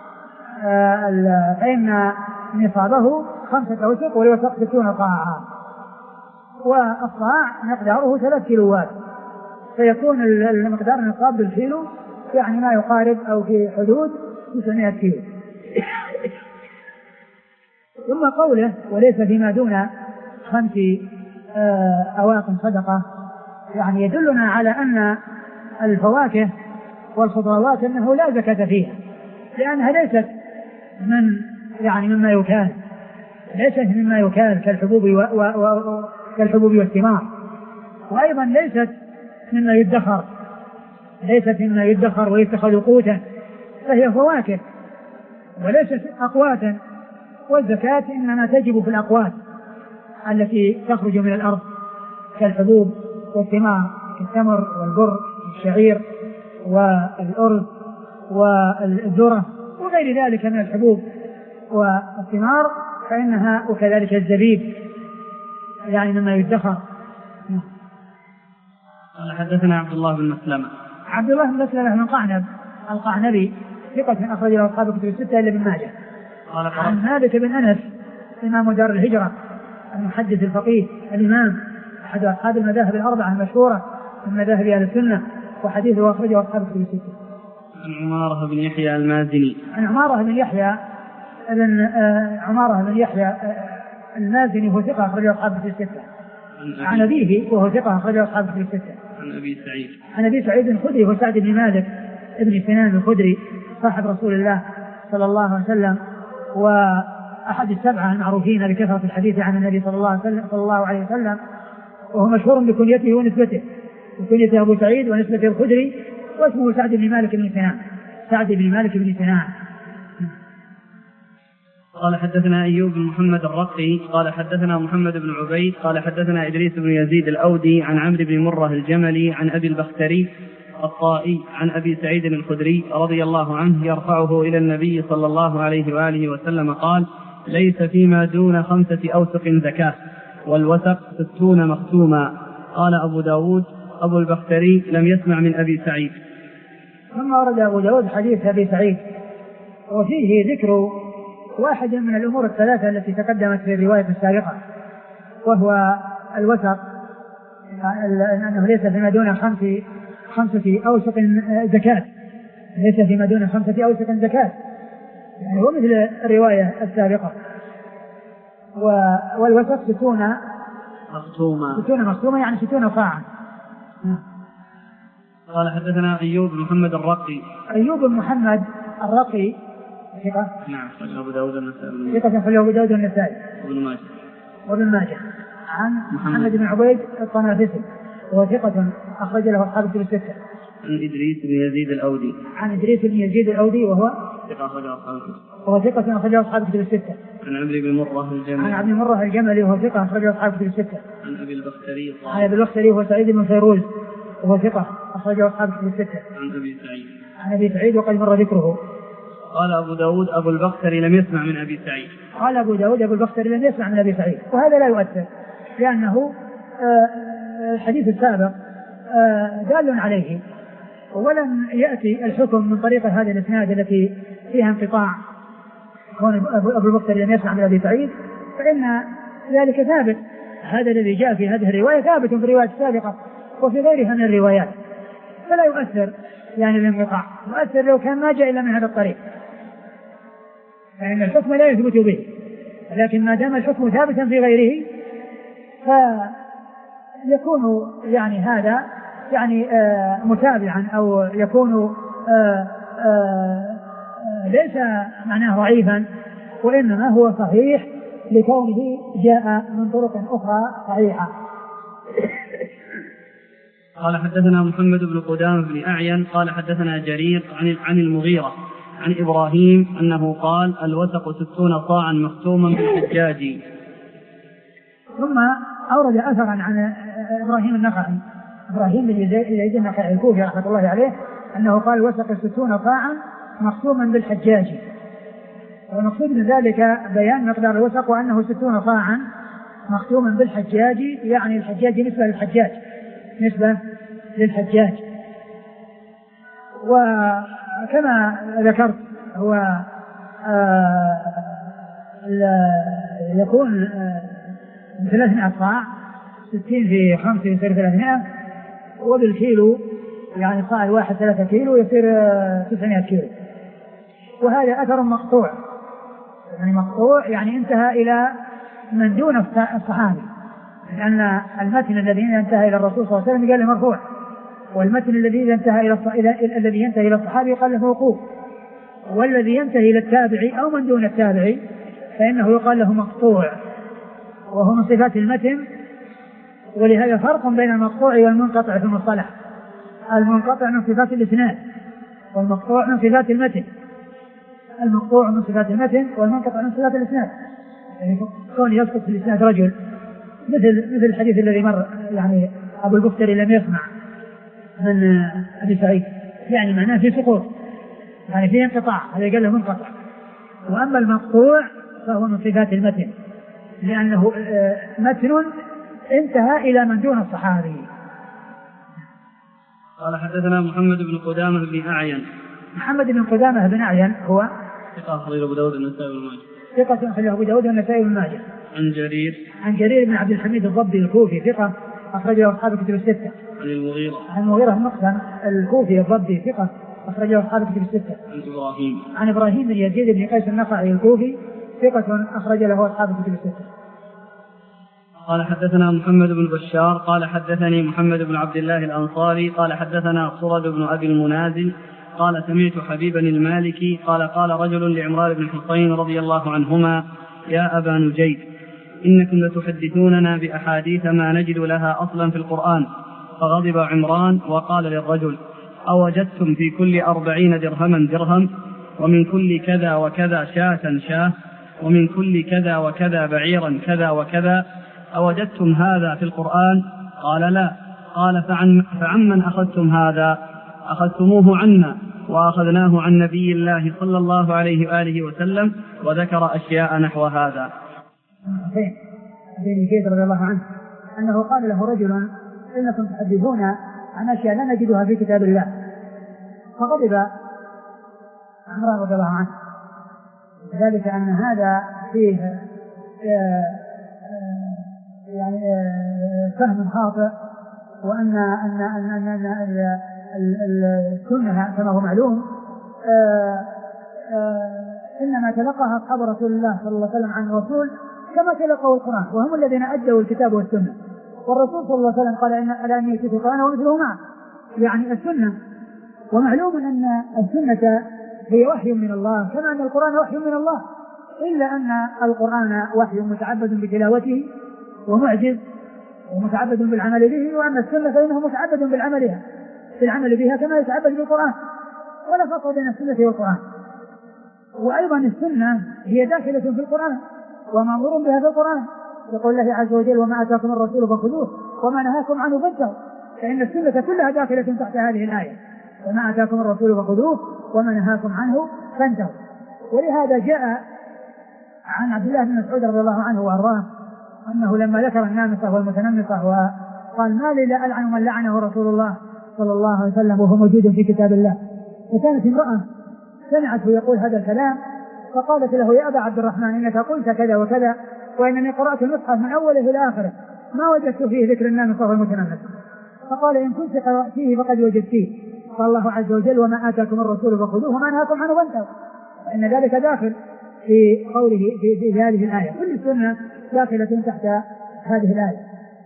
فإن نصابه خمسة أوسق، والوسق ستون صاعا، والصاع مقداره ثلاث كيلوات، فيكون المقدار النصاب بالكيلو يعني ما يقارب أو في حدود تسعمائة كيلو. ثم قوله وليس فيما دون خمس أواق صدقة يعني يدلنا على أن الفواكه والخضروات أنه لا زكاة فيها، لأنها ليست من يعني مما يكال، ليست مما يكال كالحبوب و و و كالحبوب والثمار، وأيضا ليست مما يدخر، ليست مما يدخر ويتخذ قوتا، فهي فواكه وليست أقواتا. والزكاة إنما تجب في الأقوات التي تخرج من الأرض كالحبوب والثمار كالتمر والبر والشعير والأرز والذرة وغير ذلك من الحبوب والثمار، فإنها وكذلك الزبيب يعني مما يدخر. حدثنا عبد الله بن مسلمة. عبد الله بن مسلمة من قعنب القعنبي ثقة من أخرج له أصحاب الكتب الستة إلا ابن ماجه. عن مالك بن أنس إمام دار الهجرة المحدث الفقيه الإمام أحد أصحاب المذاهب الأربعة المشهورة من مذاهب أهل السنة، وحديثه أخرجه أصحاب الكتب الستة. عن عمارة بن يحيى المازني. عن عمارة بن يحيى بن آه عمارة بن يحيى آه المازني وهو ثقة أخرجه أصحاب الكتب الستة. عن أبيه وهو ثقة أخرجه أصحاب الكتب الستة. عن أبي سعيد. عن أبي سعيد الخدري وهو سعد بن مالك ابن سنان الخدري صاحب رسول الله صلى الله عليه وسلم، وأحد السبعة المعروفين بكثرة الحديث عن النبي صلى الله عليه وسلم, صلى الله عليه وسلم وهو مشهور بكنيته ونسبته، وكنيته أبو سعيد ونسبته الخدري، واسمه سعد بن مالك بن سنان. سعد بن مالك بن سنان. قال حدثنا أيوب بن محمد الرقي قال حدثنا محمد بن عبيد قال حدثنا إدريس بن يزيد الأودي عن عمرو بن مرة الجملي عن أبي البختري الطائي عن أبي سعيد الخدري رضي الله عنه يرفعه إلى النبي صلى الله عليه وآله وسلم قال: ليس فيما دون خمسة أوسق زكاة، والوسق ستون مختوما. قال أبو داود: أبو البختري لم يسمع من أبي سعيد. ثم ورد أبو داود حديث أبي سعيد وفيه ذكر واحد من الأمور الثلاثة التي تقدمت في الرواية السابقة، وهو الوسق، أنه ليس فيما دون خمس خمسة أوسق زكاة، ليس فيما دون خمسة أوسق زكاة، يعني هو مثل الرواية السابقة. والوسق ستون مختومة، ستون مختومة يعني ستون صاعا. قال حدثنا أيوب بن محمد الرقي. أيوب بن محمد الرقي ثقة. نعم. أبو داود النسائي. ثقة في أبو داود النسائي. وابن ماجه. وابن ماجه. عن محمد بن عبيد الطنافسي وهو ثقة أخرج له أصحاب الكتب الستة. عن إدريس بن يزيد الأودي. عن إدريس بن يزيد الأودي وهو ثقة أخرج أصحاب الكتب. وهو ثقة أخرج أصحاب الكتب الستة. عن عمرو بن مرة الجملي. عن عبد مرة الجملي وهو ثقة أخرج أصحاب الكتب الستة. عن أبي البختري. عن أبي البختري وهو سعيد بن فيروز وهو ثقة أخرج أصحاب الكتب الستة. عن أبي سعيد. عن أبي سعيد وقد مر ذكره. قال أبو داود: أبو البختري لم يسمع من أبي سعيد. قال أبو داود: أبو البختري لم يسمع من أبي سعيد، وهذا لا يؤثر، لأنه الحديث السابق دال عليه، ولم يأتي الحكم من طريق هذا الإسناد التي فيها انقطاع كون أبو البختري لم يسمع من أبي سعيد، فإن ذلك ثابت. هذا الذي جاء في هذه الرواية ثابت في الرواية السابقة وفي غيرها من الروايات، فلا يؤثر يعني الانقطاع، يؤثر لو كان ما جاء إلا من هذا الطريق، فإن الحكم لا يثبت به، لكن ما دام الحكم ثابتا في غيره فيكون يعني هذا يعني آه متابعا، أو يكون آه آه ليس معناه ضعيفا، وإنما هو صحيح لكونه جاء من طرق أخرى صحيحة. قال حدثنا محمد بن قدامة بن أعين قال حدثنا جرير عن عن المغيرة عن إبراهيم أنه قال: الوسق ستون صاعا مختوما بالحجاج. ثم أورد أثرا عن إبراهيم النخعي، إبراهيم بن يزيد النخعي الكوفي رحمة الله عليه، أنه قال: الوسق ستون صاعا مختوما بالحجاج. والمقصود من ذلك بيان مقدار الوسق وأنه ستون صاعا مختوما بالحجاج، يعني الحجاج نسبة للحجاج، نسبة للحجاج. وكما ذكرت هو آه يكون آه ثلاثمائة صاع، ستين في خمسة يصير ثلاثمائة، وبالكيلو يعني صاع الواحد ثلاثة كيلو يصير آه تسعمائة كيلو. وهذا أثر مقطوع، يعني مقطوع يعني انتهى إلى من دون الصحابي، لأن المتن الذي انتهى إلى الرسول صلى الله عليه وسلم قال له مرفوع، والمتن الذي انتهى إلى الص... إلى الذي ينتهي إلى الصحابي قال له موقوف، والذي ينتهي إلى التابعي أو من دون التابعي فإنه يقال له مقطوع، وهو من صفات المتن. ولهذا فرق بين المقطوع والمنقطع في المصطلح. المنقطع من صفات الإسناد، والمقطوع من صفات المتن. المقطوع من صفات المتن والمنقطع من صفات الإسناد، يعني كون يسقط في الإسناد رجل، مثل مثل الحديث الذي مر، يعني أبو البختري لم يسمع من أبي سعيد، يعني معناه في سقوط، يعني في انقطاع، هذا قال له منقطع. وأما المقطوع فهو من صفات المتن، لأنه متن انتهى إلى من دون الصحابي. قال حدثنا محمد بن قدامة بن أعين. محمد بن قدامة بن أعين هو ثقة أخرجه أبو داود النسائي والماجه. ثقة أخرجه أبو داود النسائي والماجه. عن جرير. عن جرير بن عبد الحميد الضبي الكوفي ثقة أخرجه أصحاب الكتب الستة. عن المغيرة عن المغيرة بن مقسم الكوفي الضبي ثقة أخرجه أصحاب الكتب الستة. عن إبراهيم عن إبراهيم بن يزيد بن قيس النخعي الكوفي ثقة أخرج له أصحاب الكتب الستة. قال حدثنا محمد بن بشار قال حدثني محمد بن عبد الله الأنصاري قال حدثنا صرد بن أبي المنازل قال سمعت حبيبا المالكي قال قال رجل لعمران بن حسين رضي الله عنهما يا أبا نجيد إنكم لتحدثوننا بأحاديث ما نجد لها أصلا في القرآن. فغضب عمران وقال للرجل أوجدتم في كل أربعين درهما درهم ومن كل كذا وكذا شاة شاه ومن كل كذا وكذا بعيرا كذا وكذا أوجدتم هذا في القرآن؟ قال لا. قال فعن فعمن أخذتم هذا؟ أخذتموه عنا وأخذناه عن نبي الله صلى الله عليه وآله وسلم وذكر أشياء نحو هذا. بن زيد رضي الله عنه أنه قال له رجل إنكم تحدثون عن أشياء لا نجدها في كتاب الله. فغضب عمران رضي الله عنه ذلك أن هذا فيه يعني فهم خاطئ وأن أن أن أن السنة كما هو معلوم إنما تلقاها أصحاب رسول الله صلى الله عليه وسلم عن الرسول كما تلقوا القرآن وهم الذين أدوا الكتاب والسنة. والرسول صلى الله عليه وسلم قال إن ألا أن يأتي القرآن ومثله معه يعني السنة. ومعلوم أن السنة هي وحي من الله كما أن القرآن وحي من الله إلا أن القرآن وحي متعبد بتلاوته ومعجز ومتعبد بالعمل به وأن السنة فإنه متعبد بالعمل بالعمل بها كما يتعبد بالقرآن ولا فرق بين السنة والقرآن. وأيضا السنة هي داخلة في القرآن ومأمور بها في القرآن. يقول الله عز وجل وما آتاكم الرسول فخذوه وما نهاكم عنه فانتهوا. فإن السنة كلها داخلة تحت هذه الآية وما آتاكم الرسول فخذوه وما نهاكم عنه فانتهوا. ولهذا جاء عن عبد الله بن مسعود رضي الله عنه وأرضاه أنه لما ذكر النامصة والمتنمصة وقال ما لي لا ألعن من لعنه رسول الله صلى الله عليه وسلم وهو موجود في كتاب الله. وكانت امرأة سمعته يقول هذا الكلام فقالت له يا أبا عبد الرحمن إنك قلت كذا وكذا وإنني قرأت المصحف من أوله إلى آخره ما وجدت فيه ذكر النامصة والمتنمصة. فقال إن كنت قرأتيه فقد وجدتيه. قال الله عز وجل وما آتاكم الرسول فخذوه وما نهاكم عنه فانتهوا. فإن ذلك داخل في قوله في, في هذه الآية. كل السنة داخلة تحت هذه الآية.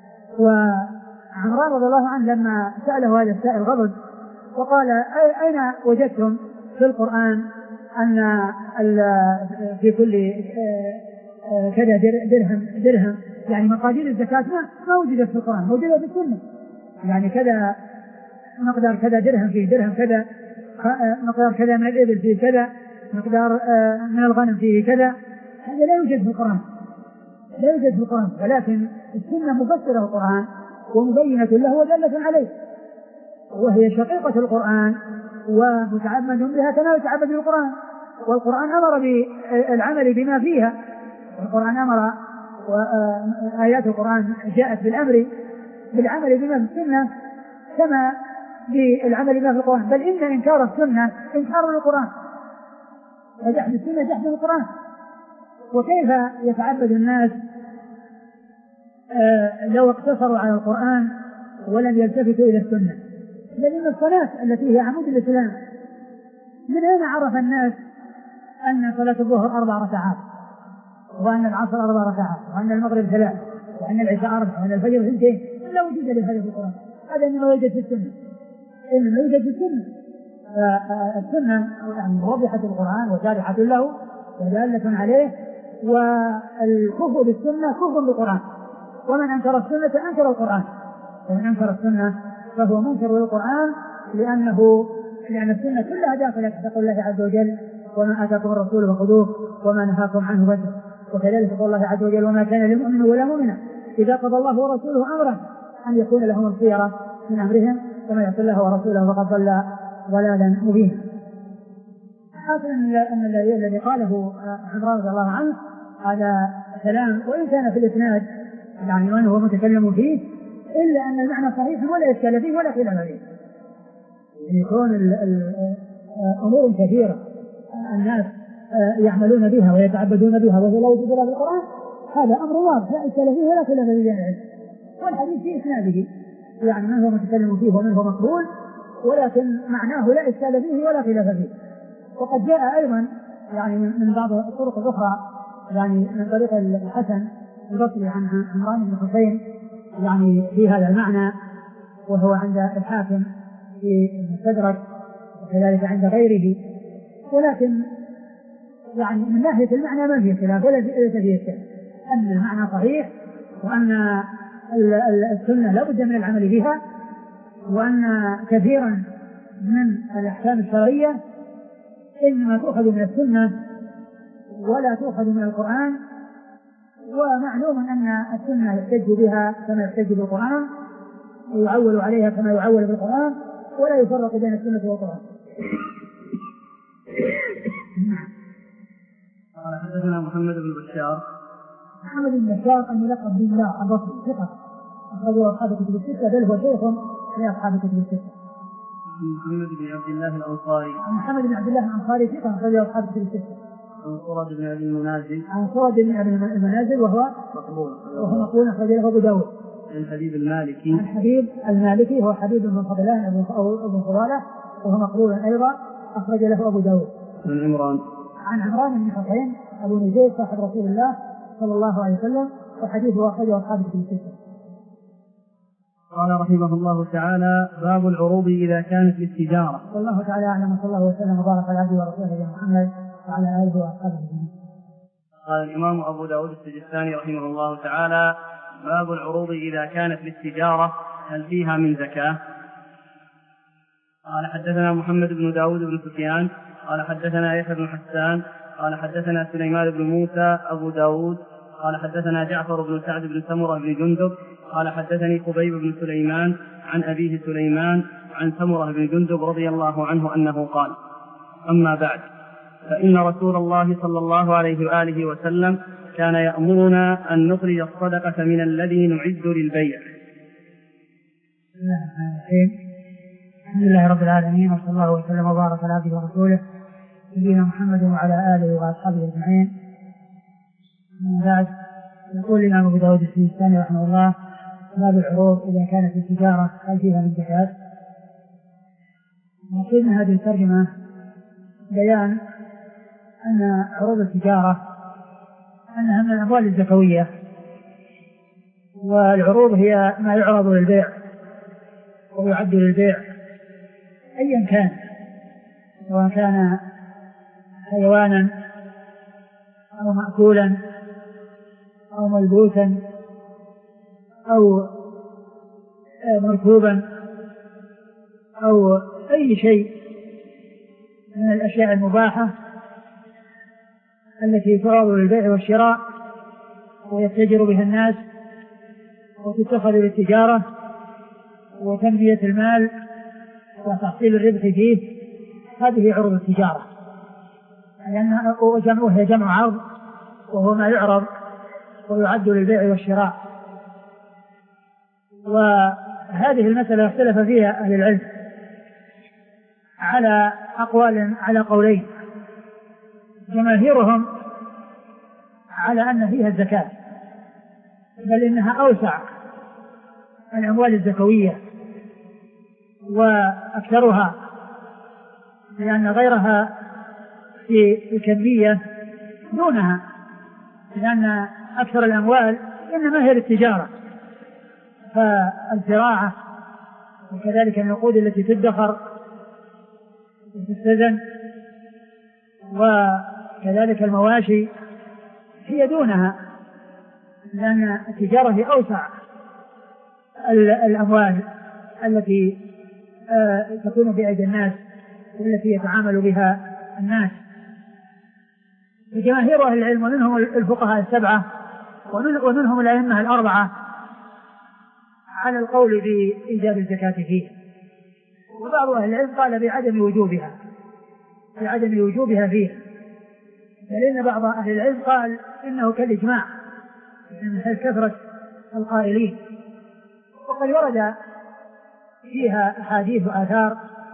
وعمران رضي الله عنه لما سأله هذا السائل غضب وقال أين وجدتم في القرآن أن في كل كذا درهم درهم يعني مقادير الزكاة ما, ما وجدت في القرآن موجودة في السنة. يعني كذا مقدار كذا درهم فيه درهم كذا مقدار كذا من الإبل فيه كذا مقدار من الغنم فيه كذا. هذا لا يوجد في القرآن لا يوجد في القرآن ولكن السنة مفسرة القرآن ومبينة له ودالة عليه وهي شقيقة القرآن ومتعبد بها كما يتعبد بالقرآن. والقرآن أمر بالعمل بما فيها. القرآن أمر وآيات القرآن جاءت بالأمر بالعمل بما في السنة كما بالعمل بما في القرآن. بل إن إنكار السنة إنكار للقرآن وجحد السنة جحد القرآن. وكيف يتعبد الناس لو اقتصروا على القرآن ولم يلتفتوا إلى السنة؟ لأن الصلاة التي هي عمود الإسلام من أين عرف الناس أن صلاة الظهر أربع ركعات وأن العصر أربع ركعات وأن المغرب ثلاث وأن العشاء أربع وأن الفجر اثنتين؟ لا وجود لهذا في القرآن. هذا إنما يوجد في السنة إنما يوجد في السنة. فالسنة يعني واضحة القرآن وشارحة له ودالة عليه. والكفر بالسنة كفر بالقرآن. ومن أنكر السنة أنكر القرآن. ومن أنكر السنة فهو منكر للقرآن لأنه لأن السنة كلها داخلة تحت قول الله عز وجل وما آتاكم الرسول فخذوه وما نهاكم عنه فانتهوا. وكذلك قول الله عز وجل وما كان لمؤمن ولا مؤمنة إذا قضى الله ورسوله أمرا أن يكون لهم الخيرة من أمرهم وما يعصي الله ورسوله فقد ضل ضلالا مبينا. حاصل أن الذي قاله عمران رضي الله عنه هذا كلام وإن كان في الإسناد يعني وأنه متكلم فيه إلا أن المعنى صحيح ولا إشكال فيه ولا خلاف فيه. يكون الأمور كثيرة الناس يعملون بها ويتعبدون بها وهي لا وجود لها في القرآن هذا أمر واضح لا إشكال فيه ولا خلاف فيه. والحديث في إسناده يعني من هو متكلم فيه ومن هو مقبول، ولكن معناه لا إشكال فيه ولا خلاف فيه. وقد جاء أيضا يعني من بعض الطرق الأخرى يعني من طريق الحسن البصري عن عمران بن حسين يعني في هذا المعنى، وهو عند الحاكم في المستدرك وكذلك عند غيره، ولكن يعني من ناحية المعنى ما فيه خلاف ولا فيه شيء، أن المعنى صحيح، وأن السنة لا بد من العمل بها، وأن كثيرا من الأحكام الشرعية إنما تؤخذ من السنة ولا تؤخذ من القرآن. ومعلوم أن السنة يحتج بها كما يحتج بالقرآن، ويعول عليها كما يعول بالقرآن، ولا يفرق بين السنة والقرآن. قال حدثنا محمد بن بشار. محمد بن بشار الملقب بالله البصري ثقة أخرجه أصحاب الكتب الستة، بل هو شيخ لأصحاب الكتب الستة. محمد بن عبد الله الأنصاري. محمد بن عبد الله الأنصاري ثقة أخرجه أصحاب الكتب الستة. عن صورة بن أبي المنازل. عن صورة بن أبي المنازل وهو مقبول. وهو مقبول أخرجه أبو داود. عن حبيب المالكي. عن حبيب المالكي هو حبيب بن فضلان أبو فضالة وهو مقبول أيضا أخرج له أبو داود. عن عمران. عن عمران بن حسين أبو نجيب صاحب رسول الله صلى الله عليه وسلم، وحديثه أخرجه أصحاب الكتب الستة. قال رحمه الله تعالى: باب العروض إذا كانت للتجارة. والله تعالى أعلم، صلى الله وسلم وبارك على عبده ورسوله محمد وعلى آله وأصحابه. قال الإمام أبو داود السجستاني رحمه الله تعالى: باب العروض إذا كانت للتجارة هل فيها من زكاة؟ قال حدثنا محمد بن داود بن سفيان قال حدثنا يحيى بن حسان قال حدثنا سليمان بن موسى أبو داود قال حدثنا جعفر بن سعد بن سمرة بن جندب قال حدثني خبيب بن سليمان عن أبيه سليمان عن سمرة بن جندب رضي الله عنه أنه قال: أما بعد، فإن رسول الله صلى الله عليه وآله وسلم كان يأمرنا أن نخرج الصدقة من الذي نعد للبيع. بسم الله الرحمن الرحيم. الحمد لله رب العالمين، وصلى الله وسلم وبارك على عبده ورسوله نبينا محمد وعلى آله وأصحابه أجمعين. من بعد، يقول الإمام أبو داود السجستاني رحمه الله: باب العروض إذا كانت التجارة هل فيها من زكاة؟ نقول من هذه الترجمة بيان أن عروض التجارة أنها من الأموال الزكوية، والعروض هي ما يعرض للبيع ويعد للبيع أيا كان، سواء كان حيوانا أو مأكولا أو ملبوسا أو مركوبا أو أي شيء من الأشياء المباحة التي تعرض للبيع والشراء ويتجر بها الناس وتتخذ للتجارة وتنمية المال وتحصيل الربح فيه. هذه عروض التجارة، لأنها وهي جمع عرض، وهو ما يعرض ويعد للبيع والشراء. وهذه المسألة اختلف فيها أهل العلم على أقوال على قولين، جماهيرهم على أن فيها الزكاة، بل إنها أوسع الأموال الزكوية وأكثرها، لأن غيرها في الكمية دونها، لأن أكثر الأموال إنما هي للتجارة، فالزراعة وكذلك النقود التي تدخر وتستزن وكذلك المواشي هي دونها، لأن التجارة هي أوسع الأموال التي تكون في أيدي الناس والتي يتعامل بها الناس. جماهير أهل العلم ومنهم الفقهاء السبعة ومنهم الأئمة الأربعة على القول بإيجاب الزكاة فيه، وبعض أهل العلم قال بعدم وجوبها بعدم وجوبها فيه، لأن بعض أهل العلم قال إنه كالإجماع من حيث كثرة القائلين، وقد ورد فيها أحاديث وآثار.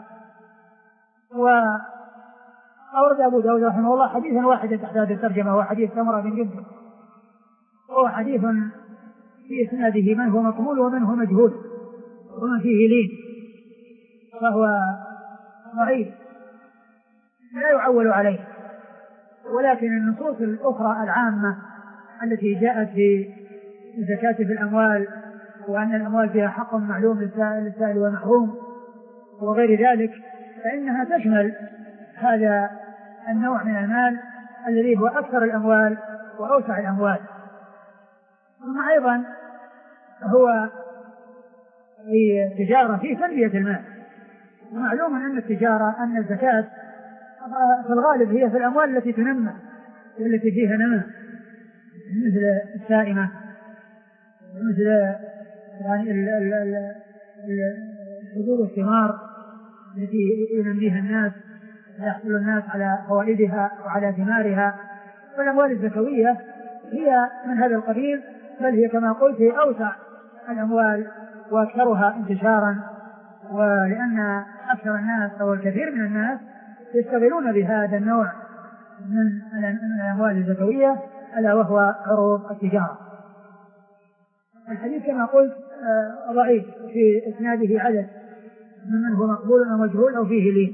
وأورد أبو داود رحمه الله حديثا واحدا تحت هذه الترجمة، وهو حديث سمرة بن جندب، وهو حديث في إسناده من هو مقبول ومن هو مجهول ومن فيه لين، فهو ضعيف لا يعول عليه. ولكن النصوص الأخرى العامة التي جاءت في الزكاة في الأموال وأن الأموال فيها حق معلوم للسائل والمحروم وغير ذلك، فإنها تشمل هذا النوع من المال الذي هو أكثر الأموال وأوسع الأموال. ثم أيضا هو في تجارة في تنمية المال، ومعلوم أن التجارة أن الزكاة في الغالب هي في الأموال التي تنمى والتي فيها نمى، مثل السائمة، مثل يعني الحبوب والثمار التي ينميها الناس ويحصل الناس على فوائدها وعلى ثمارها. والأموال الزكوية هي من هذا القبيل، بل هي كما قلت هي أوسع الأموال وأكثرها انتشارا، ولأن أكثر الناس أو الكثير من الناس يشتغلون بهذا النوع من الأموال الزكوية ألا وهو عروض التجارة. الحديث كما قلت ضعيف، في إسناده عدد من هو مقبول أو مجهول أو فيه لين.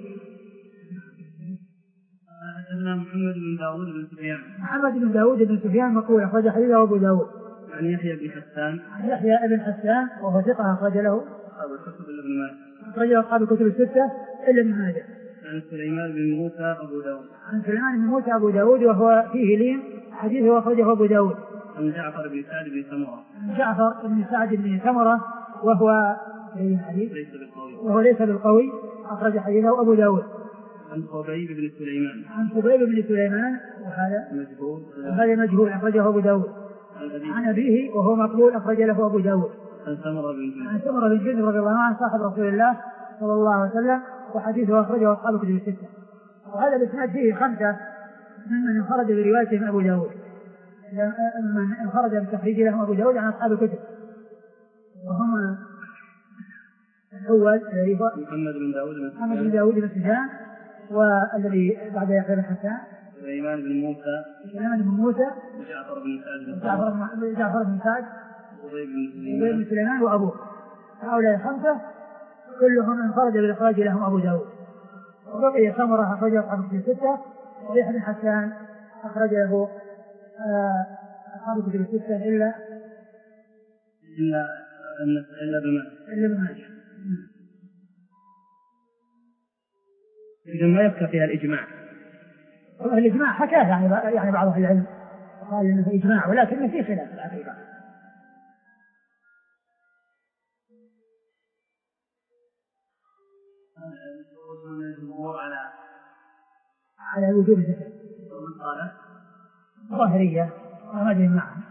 حدثنا محمد بن داود بن سفيان. محمد بن داود بن سفيان مقبول، أخرج حديثه أبو داود. عن يحيى بن حسان. يحيى بن حسان وهو ثقة، أخرج له أصحاب الكتب إلا ابن ماجه. أخرج أصحاب الكتب الستة إلا ابن ماجه. عن سليمان بن موسى أبو داود. عن سليمان بن موسى أبو داود وهو فيه لين، حديثه أخرجه أبو داود. عن جعفر بن سعد بن سمرة. عن جعفر بن سعد بن سمرة وهو ليس بالقوي. وهو ليس بالقوي، أخرج حديثه أبو داود. عن خبيب بن سليمان. عن خبيب بن سليمان وهذا مجهول. هذا مجهول، أخرجه أبو داود. عن أبيه وهو مقبول، أخرج له أبو داود. عن سمرة بن جندب. عن سمرة بن جندب رضي الله عنه صاحب رسول الله صلى الله عليه وسلم، وحديثه أخرجه أصحاب الكتب الستة. وهذا الإسناد فيه خمسة ممن انفرد بروايته من أبو داود، من انفرد بالتخريج لهم أبو داود عن أصحاب الكتب، وهم الأول محمد بن داود بن محمد بن داود بن سفيان، والذي بعد يحيى بن حسان سليمان بن موسى سليمان بن موسى وجعفر بن سعد جعفر جعفر بن سعد وخبيب بن سليمان وأبوه. هؤلاء الخمسة كلهم انفرد بالإخراج لهم أبو داود. وبقي سمرة أخرجه أصحاب الكتب الستة، ويحيى بن حسان أخرج له أصحاب الكتب الستة إلا إلا إلا بماجه. إلا بماجه. إذا ما يبقى فيها الإجماع. الإجماع حكاه يعني يعني بعض العلم قال إنه في إجماع، ولكن في خلاف الحقيقة. على على وجوب الزكاة. ظاهرية وما أدري معهم.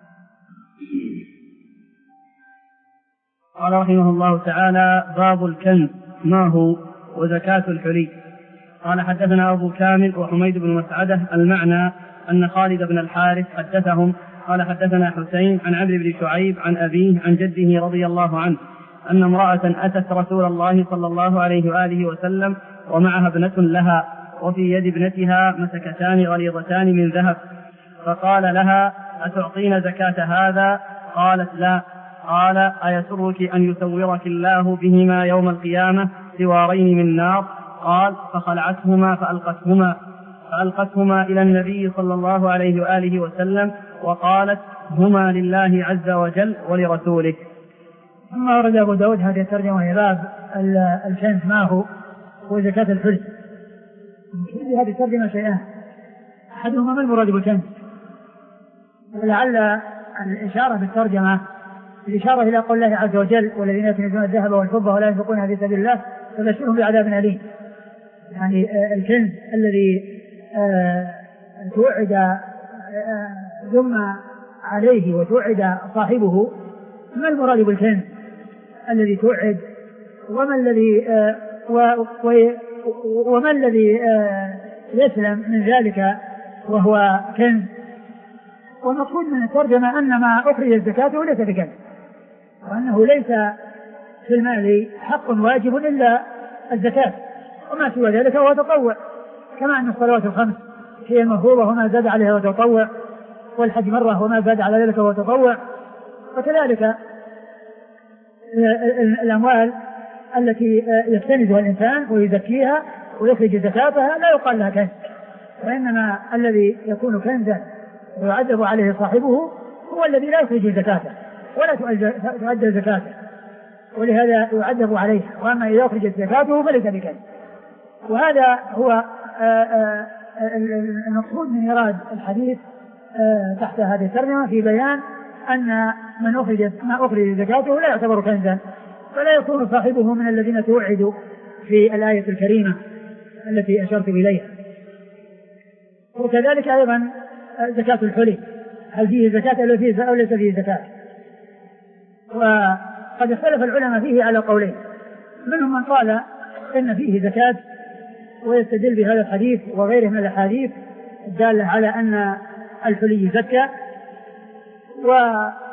قال رحمه الله تعالى: باب الكنز ما هو وزكاة الحلي. قال: حدثنا أبو كامل وحميد بن مسعدة. المعنى أن خالد بن الحارث حدثهم قال: حدثنا حسين عن عمرو بن شعيب عن أبيه عن جده رضي الله عنه أن امرأة أتت رسول الله صلى الله عليه وآله وسلم ومعها ابنة لها، وفي يد ابنتها مسكتان غليظتان من ذهب، فقال لها: أتعطين زكاة هذا؟ قالت: لا. قال: أيسرك أن يسورك الله بهما يوم القيامة سوارين من نار؟ قال: فخلعتهما فألقتهما فألقتهما إلى النبي صلى الله عليه وآله وسلم وقالت: هما لله عز وجل ولرسوله. ثم ورد أبو داود هذه الترجمة إلى باب الكنز ما هو وزكاة الحلي. في هذه الترجمة شيئان: أحدهما ما المراد بالكنز، ولعل الإشارة بالترجمة الإشارة إلى قول الله عز وجل: والذين يكنزون الذهب والفضة ولا ينفقونها في سبيل الله فبشرهم بعذاب أليم. يعني الكنز الذي توعد ثم عليه وتوعد صاحبه، ما المراد بالكنز الذي توعد، وما الذي وما الذي يسلم من ذلك وهو كنز. والمقصود من الترجمة أن ما أخرج الزكاة ليس بكنز، وأنه ليس في المال حق واجب إلا الزكاة، وما سوى ذلك هو تطوع، كما أن الصلوات الخمس هي المفروضة وما زاد عليها وتطوع، والحج مرة وما زاد على ذلك هو تطوع، وكذلك الأموال التي يكتنزها الإنسان ويزكيها ويخرج زكاتها لا يقال لها كنز، وإنما الذي يكون كنزا ويعذب عليه صاحبه هو الذي لا يخرج زكاته ولا تؤدى زكاته، ولهذا يعذب عليه. وأما إذا أخرجت زكاته فليس بكنز. وهذا هو المقصود من إيراد الحديث تحت هذه الترجمة في بيان أن من أخرج ما أخرج زكاته لا يعتبر كنزا، فلا يكون صاحبه من الذين توعدوا في الآية الكريمة التي أشرت إليها. وكذلك أيضا زكاة الحلي، هل فيه زكاة أو فيه أو ليس فيه زكاة؟ وقد اختلف العلماء فيه على قولين، منهم من قال إن فيه زكاة ويستدل بهذا الحديث وغيره من الأحاديث الدالة على أن الحلي زكاة، و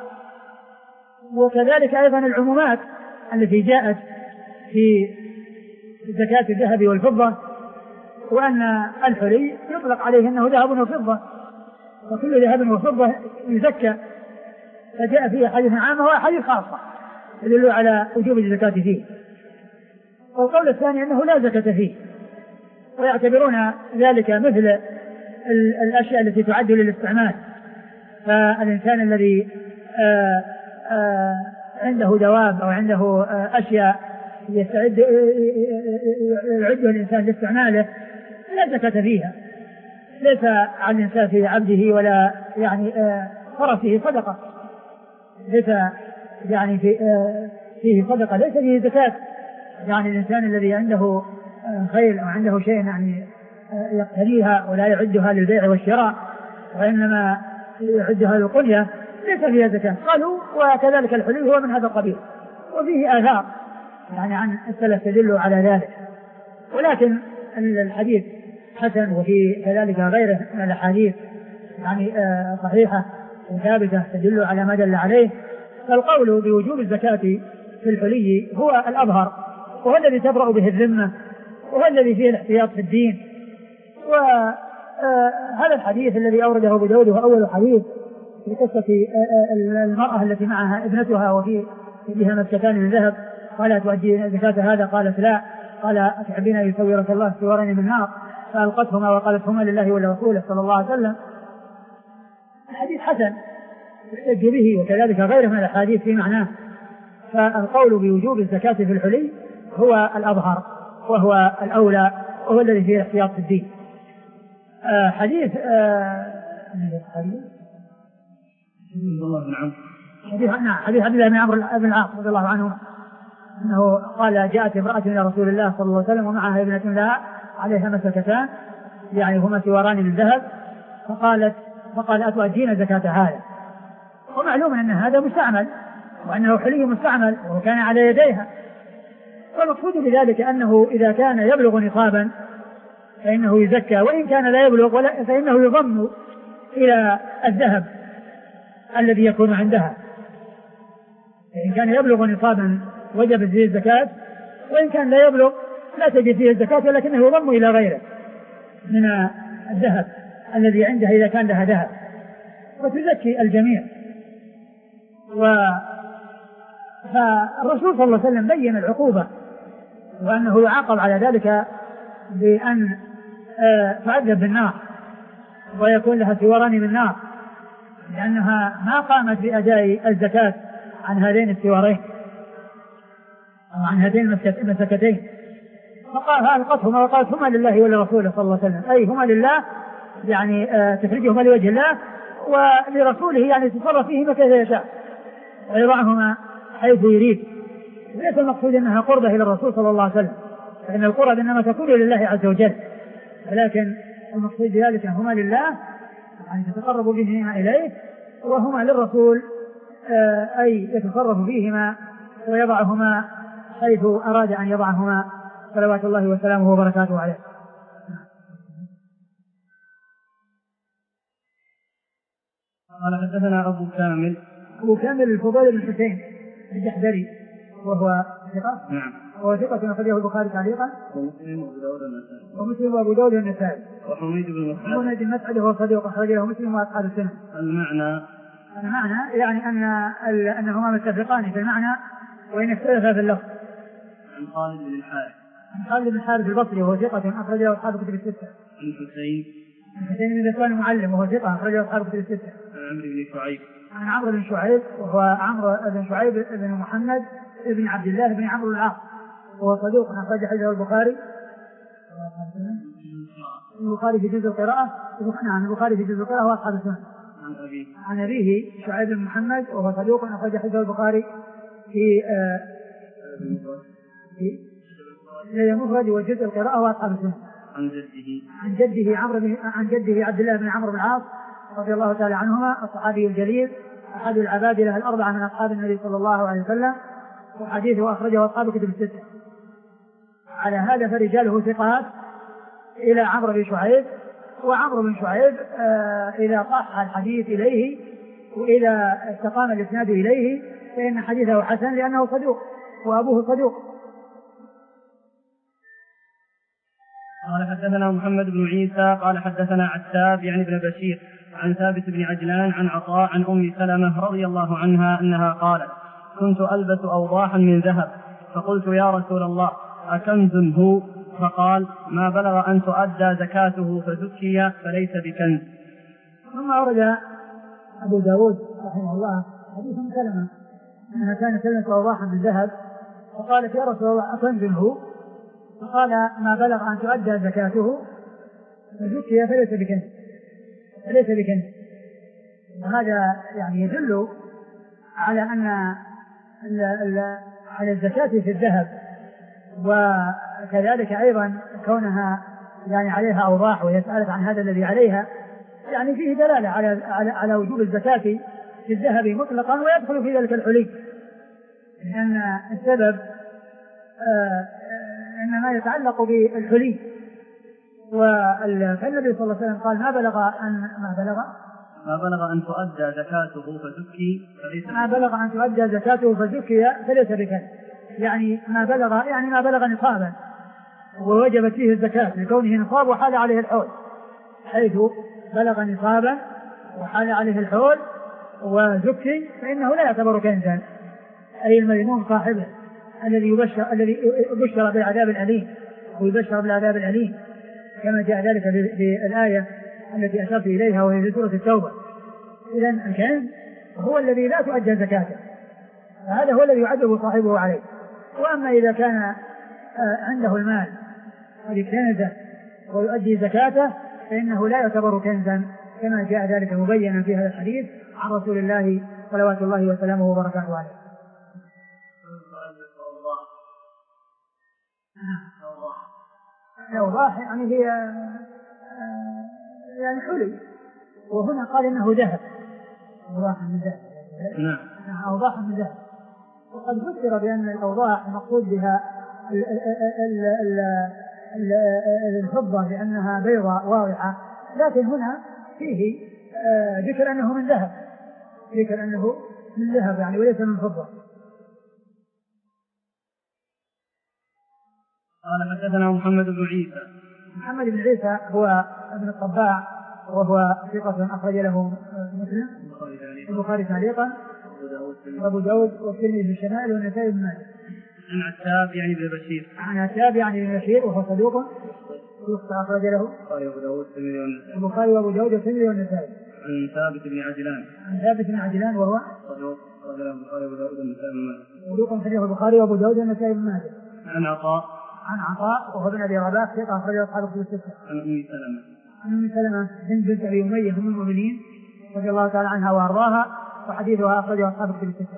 وكذلك أيضا العمومات التي جاءت في زكاة الذهب والفضة، وأن الحلي يطلق عليه أنه ذهب وفضة، وكل ذهب وفضة يزكى، فجاء فيه أحاديث عامة وأحاديث خاصة يدل على وجوب الزكاة فيه. والقول الثاني أنه لا زكاة فيه، ويعتبرون ذلك مثل الأشياء التي تعد للاستعمال. فالإنسان الذي آآ آآ عنده دواب أو عنده أشياء يستعد يعدها الإنسان لاستعماله لا زكاة فيها، ليس على الإنسان في عبده ولا يعني فرسه صدقة، ليس يعني في فيه صدقة، ليس فيه زكاة. يعني الإنسان الذي عنده خيل أو عنده شيء يعني يقتنيها ولا يعدها للبيع والشراء وإنما يعدها للقنية ليس فيها زكاة. قالوا وكذلك الحلي هو من هذا القبيل، وفيه آثار يعني عن السلف تدل على ذلك. ولكن الحديث حسن، وفي كذلك غيره من الأحاديث يعني صحيحة وثابتة تدل على ما دل عليه. فالقول بوجوب الزكاة في الحلي هو الأظهر، وهو الذي تبرأ به الذمة، وهو الذي فيه الاحتياط في الدين. وهذا الحديث الذي أورده أبو داود هو أول حديث في قصة المرأة التي معها ابنتها وفي بها مسكتان من ذهب، قالت تؤدي زكاة هذا؟ قالت لا. قال أتحبين أن يسورك الله سوارين من نار؟ فألقتهما وقالت هما لله ولرسوله صلى الله عليه وسلم. الحديث حسن يحتج به، وكذلك غيره من الأحاديث في معناه. فالقول بوجوب الزكاة في الحلي هو الأظهر وهو الأولى وهو الذي فيه الاحتياط في الدين. آه حديث آه حديث حديث نعم حديث عبد الله بن عمرو بن العاص رضي الله عنه أنه قال جاءت امرأة إلى رسول الله صلى الله عليه وسلم ومعها ابنة لها عليها مسكتان يعني هما سواران من ذهب، فقالت فقال أتؤدين زكاة هذا؟ ومعلوم أن هذا مستعمل وأنه حلي مستعمل وكان على يديها. والمقصود بذلك أنه إذا كان يبلغ نصابا فإنه يزكى، وإن كان لا يبلغ ولا فإنه يضم إلى الذهب الذي يكون عندها. فإن كان يبلغ نصابا وجب فيه الزكاة، وإن كان لا يبلغ لا تجب فيه الزكاة، ولكنه يضم إلى غيره من الذهب الذي عندها إذا كان لها ذهب، وتزكي الجميع. و فالرسول صلى الله عليه وسلم بين العقوبة وأنه يعاقب على ذلك بأن تعذب بالنار ويكون لها سواران من نار، لأنها ما قامت بأداء الزكاة عن هذين السوارين أو عن هذين المسكتين. فقال ألقتهما وقالت هما لله ولرسوله صلى الله عليه وسلم، أي هما لله يعني تخرجهما لوجه الله، ولرسوله يعني تصرف فيهما كيف يشاء ويضعهما حيث يريد. ليس المقصود أنها قربة إلى الرسول صلى الله عليه وسلم، فإن القرب إنما تكون لله عز وجل، ولكن المقصود بذلك هما لله يعني تتقرب بهما إليه، وهما للرسول أي يتصرف فيهما ويضعهما حيث أراد أن يضعهما صلوات الله وسلامه وبركاته عليه. قال حدثنا أبو كامل أبو كامل الفضيل بن حسين الجحدري وهو ثقة. نعم. وهو ثقة أخرجه البخاري تعليقا ومسلم وأبو داود والنسائي. وحميد بن مسعد حميد بن مسعد وهو صديق أخرجه مسلم وأصحاب السنة. المعنى المعنى يعني أن أنهما متفقان في المعنى وإن اختلفا في اللفظ. عن خالد بن الحارث عن خالد بن الحارث البصري وهو ثقة أخرجه أصحاب الكتب الستة. عن حسين عن حسين بن ذكوان المعلم وهو ثقة أخرجه أصحاب الكتب الستة. عن عمرو بن شعيب عن عمرو بن شعيب وهو عمرو بن شعيب بن محمد بن عبد الله بن عمرو العاص وهو صدوق أخرج حديثه البخاري البخاري في جزء القراءة. نعم البخاري في جزء القراءة وأصحاب السنن. عن أبيه عن أبيه شعيب بن محمد وهو صدوق أخرج حديثه البخاري في آه في المفرد وجزء القراءة وأصحاب السنن. عن جده عن جده عمرو بن عن جده عبد الله بن عمرو بن العاص رضي الله تعالى عنهما الصحابي الجليل أحد العبادلة الأربعة من أصحاب النبي صلى الله عليه وسلم وحديثه أخرجه أصحاب الكتب الستة. على هذا فرجاله ثقات إلى عمرو بن شعيب. وعمرو بن شعيب آه إذا صح الحديث إليه وإذا استقام الإسناد إليه فإن حديثه حسن لأنه صدوق وأبوه صدوق. قال حدثنا محمد بن عيسى قال حدثنا عتاب يعني بن بشير عن ثابت بن عجلان عن عطاء عن أم سلمة رضي الله عنها أنها قالت كنت ألبس أوضاحا من ذهب فقلت يا رسول الله أكنز هو؟ فقال ما بلغ أن تؤدى زكاته فزكي فليس بكنز. ثم أورد أبو داود رحمه الله حديث أم سلمة أنها كانت تلبس أوضاحا من ذهب فقالت يا رسول الله أكنز هو؟ فقال ما بلغ أن تؤدى زكاته فزكي فليس بكنز فليس بكنز. وهذا يعني يدل على أن على الزكاة في الذهب وكذلك أيضا كونها يعني عليها أوضاح ويسألت عن هذا الذي عليها يعني فيه دلالة على على على وجوب الزكاة في الذهب مطلقا ويدخل في ذلك الحلي لأن السبب آه إنما يتعلق بالحلي. فالنبي صلى الله عليه وسلم قال ما بلغ أن ما بلغ ما بلغ أن تؤدى زكاته فزكي فليس ما بلغ أن تؤدى زكاته فزكي فليس بكنز. يعني ما بلغ يعني ما بلغ نصابا ووجبت فيه الزكاة لكونه نصاب وحال عليه الحول حيث بلغ نصابا وحال عليه الحول وزكي فإنه لا يعتبر كنزا أي المذموم صاحبه الذي يبشر الذي يبشر بالعذاب الأليم ويبشر بالعذاب الأليم كما جاء ذلك في الآية التي أشرت إليها وهي في سورة التوبة. إذن الكنز هو الذي لا تؤدى زكاته فهذا هو الذي يعذب صاحبه عليه. وأما إذا كان عنده المال كنزا ويؤدي زكاته فإنه لا يعتبر كنزا كما جاء ذلك مبينا في هذا الحديث عن رسول الله صلوات الله وسلامه وبركاته عليه. الأوضاح يعني هي يعني حلي وهنا قال إنه ذهب أوضاح من ذهب. نعم أوضاح من ذهب. وقد فسر بأن الأوضاح المقصود بها الفضة لأنها بيضاء واضحة لكن هنا فيه ذكر أنه من ذهب ذكر أنه من ذهب يعني وليس من فضة. قال حدثنا محمد بن عيسى محمد بن عيسى هو ابن الطباع وهو ثقة أخرج له مسلم البخاري تعليقا وأبو داود والترمذي في الشمائل والنسائي بن ماجه. عن عتاب يعني بن بشير عن عتاب يعني بن بشير وهو صدوق أخرج له البخاري وأبو داود والترمذي والنسائي. عن ثابت بن عجلان عن ثابت بن عجلان وهو صدوق أخرج له البخاري وأبو داود والنسائي بن ماجه. صدوق أخرج له البخاري وأبو داود والنسائي بن ماجه. عن عطاء عن عطاء وهو بن أبي رباح ثقة أخرجه أصحاب الكتب الستة. عن أم سلمة عن أم سلمة بنت بنت أبي أمية أم المؤمنين رضي الله تعالى عنها وأرضاها وحديثها أخرجه أصحاب الكتب الستة.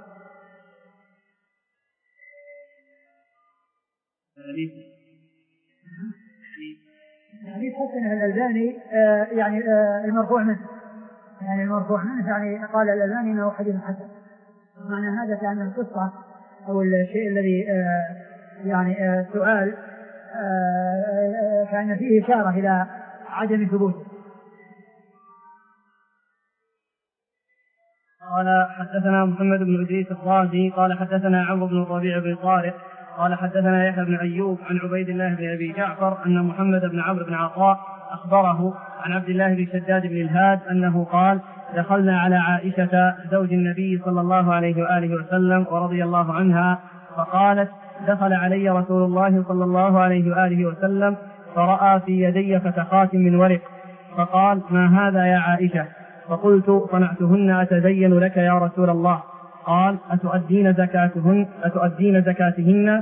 حديث حسن الألباني آه يعني آه المرفوع منه يعني المرفوع منه يعني قال الألباني أنه حديث حسن. معنى هذا كأن القصة أو الشيء الذي آه يعني آه سؤال آه كان فيه إشارة إلى عدم ثبوته. قال حدثنا محمد بن إدريس الرازي قال حدثنا عمرو بن الربيع بن طارق قال حدثنا يحيى بن أيوب عن عبيد الله بن أبي جعفر أن محمد بن عمرو بن عطاء أخبره عن عبد الله بن شداد بن الهاد أنه قال دخلنا على عائشة زوج النبي صلى الله عليه وآله وسلم ورضي الله عنها فقالت دخل علي رسول الله صلى الله عليه وآله وسلم فرأى في يدي فتخات من ورق فقال ما هذا يا عائشة؟ فقلت صنعتهن أتزين لك يا رسول الله. قال أتؤدين زكاتهن أتؤدين زكاتهن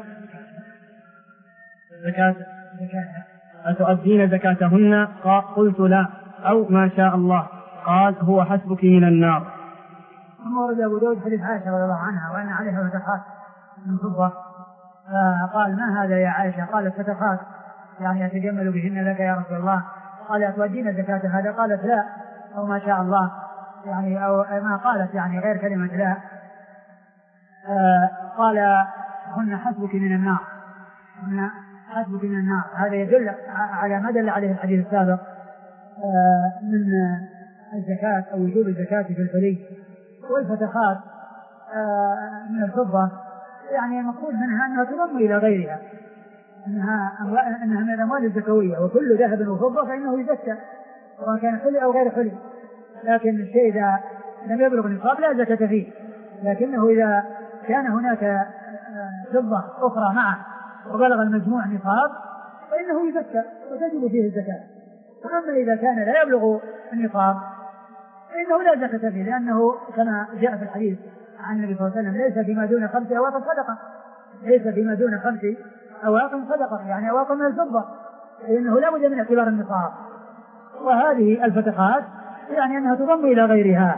زكاة أتؤدين زكاتهن؟ قلت لا أو ما شاء الله. قال هو حسبك من النار. ثم ورد أبو داود حديث عائشة رضي الله عنها وأن عليها فتخات من فضة قال ما هذا يا عائشة؟ قالت فتخات يعني أتجمل بهن لك يا رسول الله. قال أتؤدين زكاة هذا؟ قالت لا أو ما شاء الله يعني أو ما قالت يعني غير كلمة لا. آه قال هن حسبك من النار هن حسبك من النار. هذا يدل على ما دل عليه الحديث السابق آه من الزكاة أو وجوب الزكاة في الحلي. والفتخات آه من الفضة يعني المقصود منها أنها تضم إلى غيرها أنها, أنها من الأموال الزكوية وكل ذهب وفضة فإنه يزكى سواء كان حلي أو غير حلي. لكن الشيء إذا لم يبلغ النصاب لا زكاة فيه لكنه إذا كان هناك فضة أخرى معه وبلغ المجموع نصاب فإنه يزكى وتجب فيه الزكاة. وأما إذا كان لا يبلغ النصاب فإنه لا زكاة فيه لأنه كما جاء في الحديث عن النبي صلى الله عليه وسلم ليس فيما دون خمس أواق صدقة ليس فيما دون خمس أواق صدقة يعني أواق من الفضة لأنه لا بد من اعتبار النصاب. وهذه الفتخات يعني أنها تضم إلى غيرها.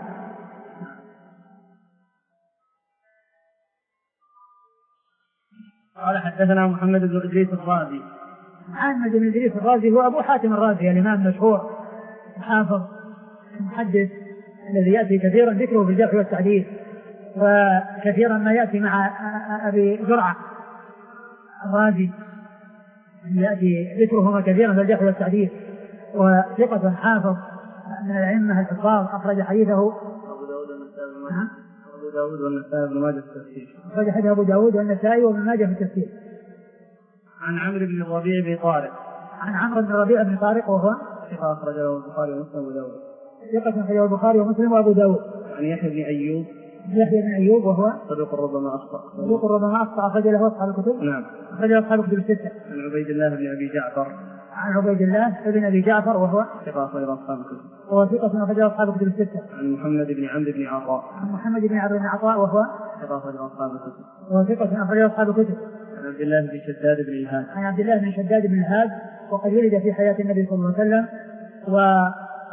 قال حدثنا محمد بن إدريس الرازي. محمد بن إدريس الرازي هو أبو حاتم الرازي الإمام المشهور الحافظ المحدث الذي يأتي كثيرا ذكره في الجرح والتعديل وكثيرا ما يأتي مع أبي زرعة الرازي يأتي ذكرهما كثيرا في الجرح والتعديل وثقة حافظ من الأئمة الحفاظ أخرج حديثه أبو داود والنسائي أبو داود والنسائي بن ماجه في التفسير أخرج حديث أبو داود والنسائي وابن ماجه في التفسير. عن عمرو بن الربيع بن طارق عن عمرو بن الربيع بن طارق وهو ثقة أخرجه البخاري ومسلم وأبو داود ثقة أخرجه البخاري ومسلم وأبو داود. عن يحيى بن أيوب يحيى بن أيوب وهو صدوق ربما أخطأ صدوق ربما أخطأ أخرج له أصحاب الكتب. نعم أخرج له أصحاب الكتب الستة. عن عبيد الله بن أبي جعفر عن عبيد الله بن أبي جعفر وهو ثقة أخرج أصحاب الكتب وهو ثقة أخرج أصحاب الكتب الستة. عن محمد بن عمرو بن عطاء عن محمد بن عمرو بن عطاء وهو ثقة أخرج أصحاب الكتب وهو ثقة أخرج أصحاب الكتب. عن عبد الله بن شداد بن الهاد عن عبد الله بن شداد بن الهاد وقد ولد في حياة النبي صلى الله عليه وسلم و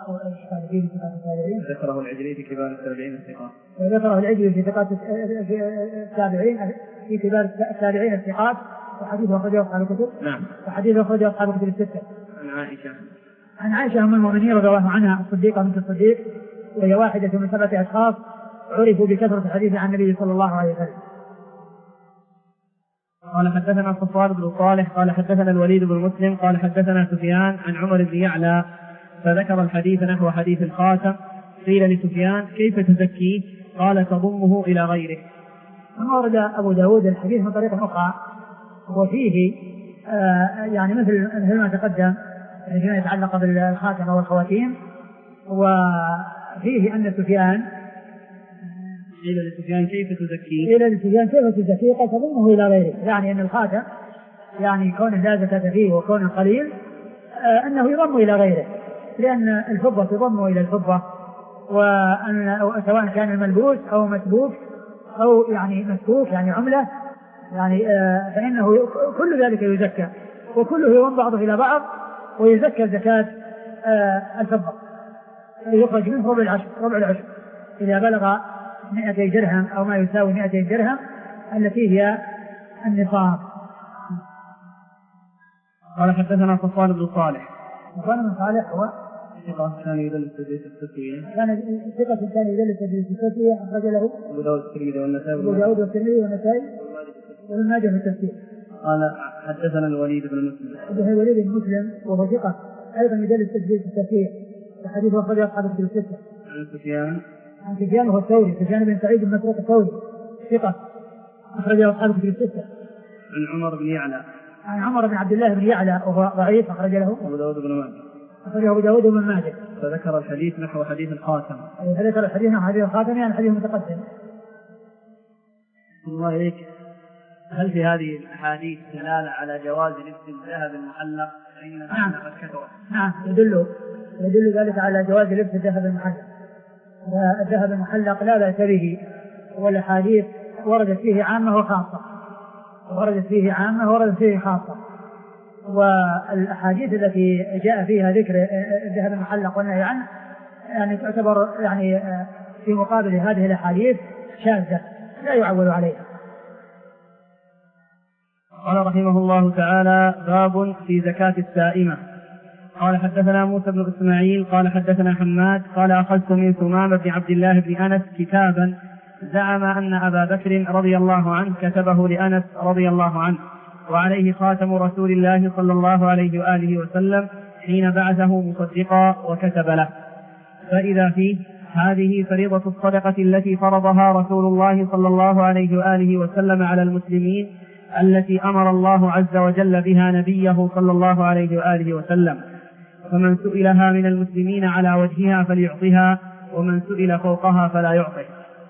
ذكره العجلي في كبار التابعين الثقات وذكره العجلي في ثقات التابعين في كبار التابعين الثقات وحديثه أخرجه أصحاب الكتب. نعم وحديثه أخرجه أصحاب الكتب الستة. عن عائشة عن عائشة أم المؤمنين رضي الله عنها الصديقة بنت الصديق وهي واحدة من سبعة أشخاص عرفوا بكثرة الحديث عن النبي صلى الله عليه وسلم. قال حدثنا صفوان بن صالح قال حدثنا الوليد بن مسلم قال حدثنا سفيان عن عمر بن يعلى فذكر الحديث نحو حديث الخاتم. قيل لسفيان كيف تزكيه؟ قال تضمه إلى غيره. ثم ورد أبو داود الحديث من طريق أخرى وفيه آه يعني مثل مثل ما تقدم يعني فيما يتعلق بالخاتم والخواتيم. وفيه أن سفيان قيل لسفيان كيف تزكيه؟ قيل لسفيان كيف تزكيه؟ قال تضمه إلى غيره يعني أن الخاتم يعني كونه لا زكاة فيه وكونه قليل آه أنه يضم إلى غيره لأن الفضة تضم إلى الفضة وأن سواء كان الملبوس أو مسبوك أو يعني مسبوك يعني عملة يعني آه فإنه كل ذلك يزكى وكله يضم بعضه إلى بعض ويزكى زكاة آه الفضة يخرج منه ربع العشر ربع العشر إذا بلغ مئتي درهم أو ما يساوي مئتي درهم التي هي النصاب. قال حدثنا صفوان بن صالح. صفوان بن صالح هو ثقة كان يدلس تدليس التسوية كان ثقة كان يدلس تدليس التسوية أخرج له أبو داود والترمذي والنسائي أبو داود والترمذي والنسائي وابن ماجه في التفسير. قال حدثنا الوليد بن مسلم حدثنا الوليد بن مسلم وهو ثقة أيضا يدلس تدليس التسوية وحديثه أخرج أصحاب الكتب الستة. عن سفيان عن سفيان وهو الثوري سفيان بن سعيد بن مسروق الثوري ثقة أخرج أصحاب الكتب الستة. عن عمر بن يعلى عن عمر بن عبد الله بن يعلى وهو ضعيف أخرج له أبو داود بن ماجه أخرجه أبو داود وابن ماجه. فذكر الحديث نحو حديث الخاتم. فذكر الحديث نحو حديث الخاتم يعني حديث متقدم. الله إليك، هل في هذه الأحاديث دلالة على جواز لبس الذهب المحلق؟ نعم نعم يدل يدل ذلك على جواز لبس الذهب المحلق. الذهب المحلق لا بأس به، والأحاديث وردت فيه عامة وخاصة، وردت فيه عامة وردت فيه خاصة. والأحاديث التي جاء فيها ذكر الذهب المحلق والنهي عنه يعني تعتبر يعني في مقابل هذه الأحاديث شاذة لا يعول عليها. قال رحمه الله تعالى: باب في زكاة السائمة. قال حدثنا موسى بن إسماعيل قال حدثنا حماد قال أخذت من ثمامة بن عبد الله بن أنس كتابا زعم أن أبا بكر رضي الله عنه كتبه لأنس رضي الله عنه، وعليه خاتم رسول الله صلى الله عليه وآله وسلم حين بعثه مصدقا وكتب له، فإذا فيه: هذه فريضة الصدقة التي فرضها رسول الله صلى الله عليه وآله وسلم على المسلمين، التي أمر الله عز وجل بها نبيه صلى الله عليه وآله وسلم، فمن سئلها من المسلمين على وجهها فليعطها، ومن سئل فوقها فلا يعطي.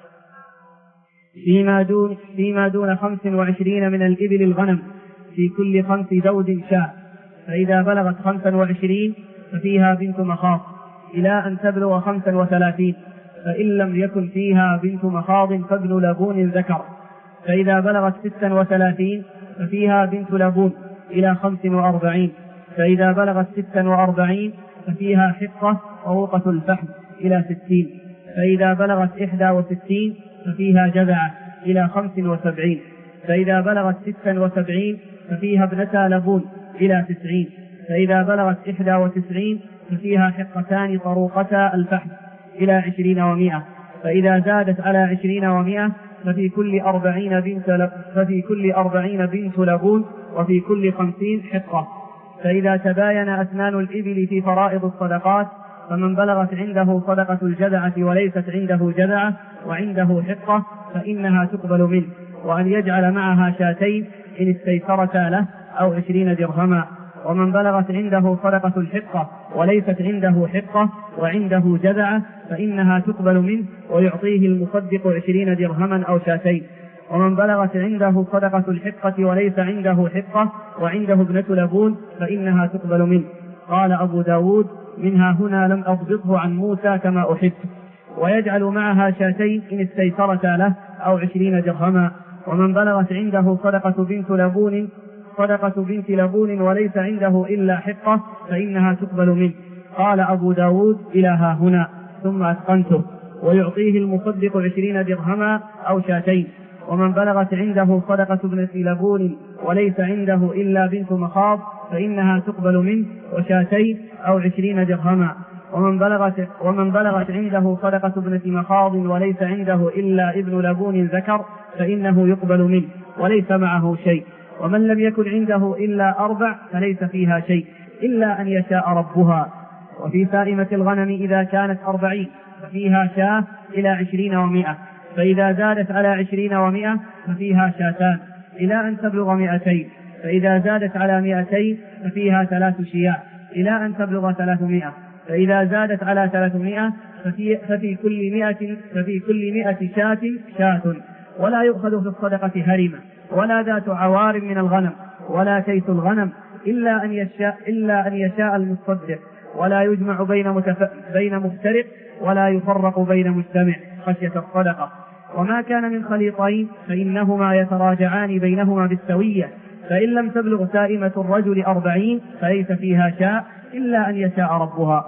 فيما دون, فيما دون خمس وعشرين من الإبل الغنم في كل خمس دود شاة، فإذا بلغت خمسا وعشرين ففيها بنت مخاض إلى أن تبلغ خمسا وثلاثين، فإن لم يكن فيها بنت مخاض فابن لبون ذكر، فإذا بلغت ستا وثلاثين ففيها بنت لبون إلى خمس وأربعين، فإذا بلغت ستا وأربعين ففيها حقة وروقة الفحم إلى ستين، فإذا بلغت إحدى وستين ففيها جذعة إلى خمس وسبعين، فإذا بلغت ستا وسبعين ففيها ابنتا لبون إلى تسعين، فإذا بلغت إحدى وتسعين ففيها حقتان طروقتا الفحم إلى عشرين ومائة، فإذا زادت على عشرين ومائة ففي كل أربعين بنت ففي كل أربعين بنت لبون، وفي كل خمسين حقة. فإذا تباين أثمان الإبل في فرائض الصدقات، فمن بلغت عنده صدقة الجذعة وليست عنده جذعة وعنده حقة فإنها تقبل منه، وأن يجعل معها شاتين إن استيسرتا له أو عشرين درهما. ومن بلغت عنده صدقة الحقة وليست عنده حقة وعنده جذعة فإنها تقبل منه، ويعطيه المصدق عشرين درهما أو شاتين. ومن بلغت عنده صدقة الحقة وليس عنده حقة وعنده ابنة لبون فإنها تقبل منه. قال أبو داود: منها هنا لم أضبطه عن موسى كما أحب. ويجعل معها شاتين إن استيسرتا له أو عشرين درهما. ومن بلغت عنده صدقة بنت لبون صدقة بنت لبون وليس عنده إلا حقة فإنها تقبل منه. قال أبو داود: إلى ها هنا، ثم أتقنته: ويعطيه المصدق عشرين درهما أو شاتين. ومن بلغت عنده صدقة ابنة لبون وليس عنده إلا بنت مخاض فإنها تقبل منه وشاتين أو عشرين درهما. ومن بلغت, ومن بلغت عنده صدقة ابنة مخاض وليس عنده إلا ابن لبون ذكر فإنه يقبل منه وليس معه شيء. ومن لم يكن عنده إلا أربع فليس فيها شيء إلا أن يشاء ربها. وفي سائمة الغنم إذا كانت أربعين ففيها شاة إلى عشرين ومائة، فإذا زادت على عشرين ومائة ففيها شاتان إلى أن تبلغ مائتين، فإذا زادت على مائتين ففيها ثلاث شياء إلى أن تبلغ ثلاثمائة، فإذا زادت على ثلاثمائة ففي, ففي كل مائة ففي كل مائة شاة شاة. ولا يؤخذ في الصدقة هرمة ولا ذات عوار من الغنم ولا كيس الغنم إلا أن يشاء إلا أن يشاء المصدق، ولا يجمع بين متف... بين مفترق ولا يفرق بين مجتمع خشية الصدقة. وما كان من خليطين فإنهما يتراجعان بينهما بالسوية، فإن لم تبلغ سائمة الرجل أربعين فليس فيها شاء إلا أن يشاء ربها.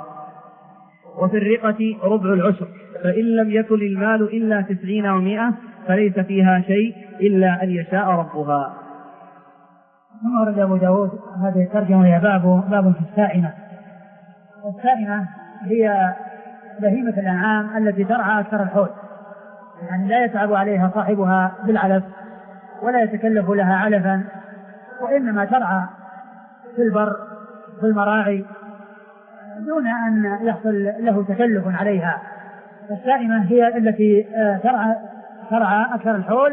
وفي الرقة ربع العشر، فإن لم يكن المال إلا تسعين ومائة فليس فيها شيء إلا أن يشاء ربها. ثم ورد أبو داود هذه الترجمة هي باب باب في السائمة. والسائمة هي بهيمة الأنعام التي ترعى أكثر الحول، يعني لا يتعب عليها صاحبها بالعلف ولا يتكلف لها علفا، وإنما ترعى في البر في المراعي دون أن يحصل له تكلف عليها. السائمة هي التي ترعى ترعى أكثر الحول،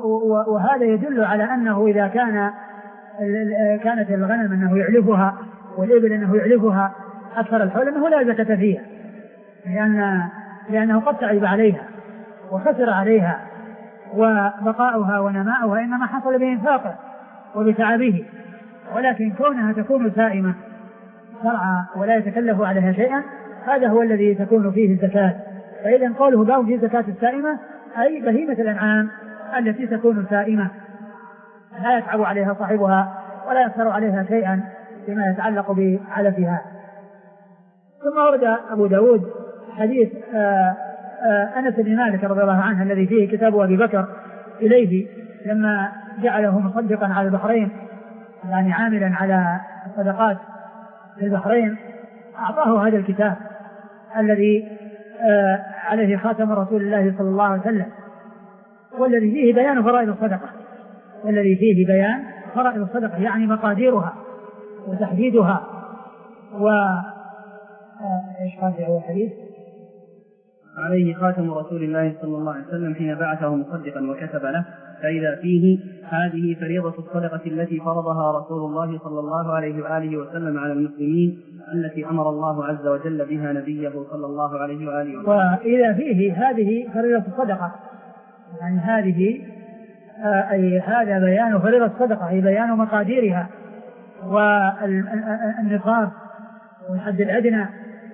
وهذا يدل على أنه إذا كان كانت الغنم أنه يعلفها والإبل أنه يعلفها أكثر الحول أنه لا زكاة فيها، لأن لأنه قد تعب عليها وخسر عليها، وبقاؤها ونماؤها إنما حصل بإنفاقه وبتعبه، ولكن كونها تكون سائمة شرعا ولا يتكلف عليها شيئا هذا هو الذي تكون فيه الزكاة. فإذا قوله باب في زكاة السائمة أي بهيمة الأنعام التي تكون سائمة لا يتعب عليها صاحبها ولا يخسر عليها شيئا فيما يتعلق بعلفها. ثم ورد أبو داود حديث آآ آآ أنس بن مالك رضي الله عنه الذي فيه كتاب أبي بكر إليه لما جعله مصدقا على البحرين، يعني عاملا على الصدقات في البحرين، أعطاه هذا الكتاب الذي عليه خاتم رسول الله صلى الله عليه وسلم، والذي فيه بيان فرائض الصدقة والذي فيه بيان فرائض الصدقة يعني مقاديرها وتحديدها. و ايش قال في أول حديث؟ عليه خاتم رسول الله صلى الله عليه وسلم حين بعثه مصدقا وكتب له، فإذا فيه هذه فريضة الصدقة التي فرضها رسول الله صلى الله عليه وآله وسلم على المسلمين التي أمر الله عز وجل بها نبيه صلى الله عليه وآله وسلم. وإذا فيه هذه فريضة الصدقة يعني هذه أي هذا بيان فريضة الصدقة أي بيان مقاديرها والنصاب والحد الأدنى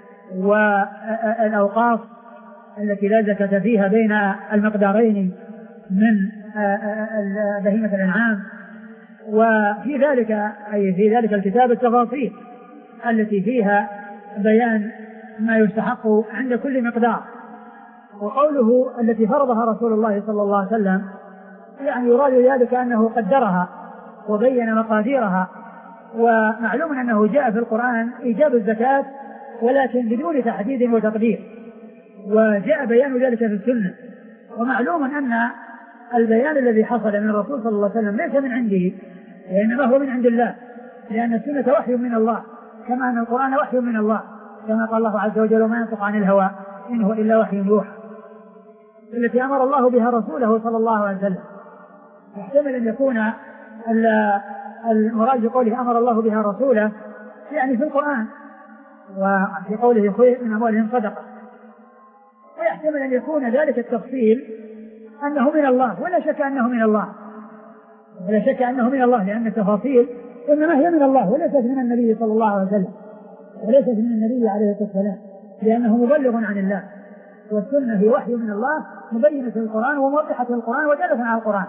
والأوقاف التي لا زكاة فيها بين المقدارين من بهيمة الأنعام. وفي ذلك أي في ذلك الكتاب التفاصيل التي فيها بيان ما يستحق عند كل مقدار. وقوله التي فرضها رسول الله صلى الله عليه وسلم يعني يراد ذلك أنه قدرها وبين مقاديرها. ومعلوم أنه جاء في القرآن إيجاب الزكاة ولكن بدون تحديد وتقدير، وجاء بيان ذلك في السنة. ومعلوم أن البيان الذي حصل من الرسول صلى الله عليه وسلم ليس من عنده وإنما هو من عند الله، لأن السنة وحي من الله كما أن القرآن وحي من الله، كما قال الله عز وجل وما ينطق عن الهوى إن هو إلا وحي يوحى، التي أمر الله بها رسوله صلى الله عليه وسلم. يحتمل أن يكون المراد بقوله أمر الله بها رسوله يعني في القرآن وفي قوله خذ من أموالهم صدقة، ويحتمل أن يكون ذلك التفصيل أنه من الله، ولا شك أنه من الله ولا شك أنه من الله لأن التفاصيل إنما هي من الله وليست من النبي صلى الله عليه وسلم وليست من النبي عليه الصلاة والسلام، لأنه مبلغ عن الله، والسنة هي وحي من الله مبينة القرآن وموضحة القرآن ودالة على القرآن.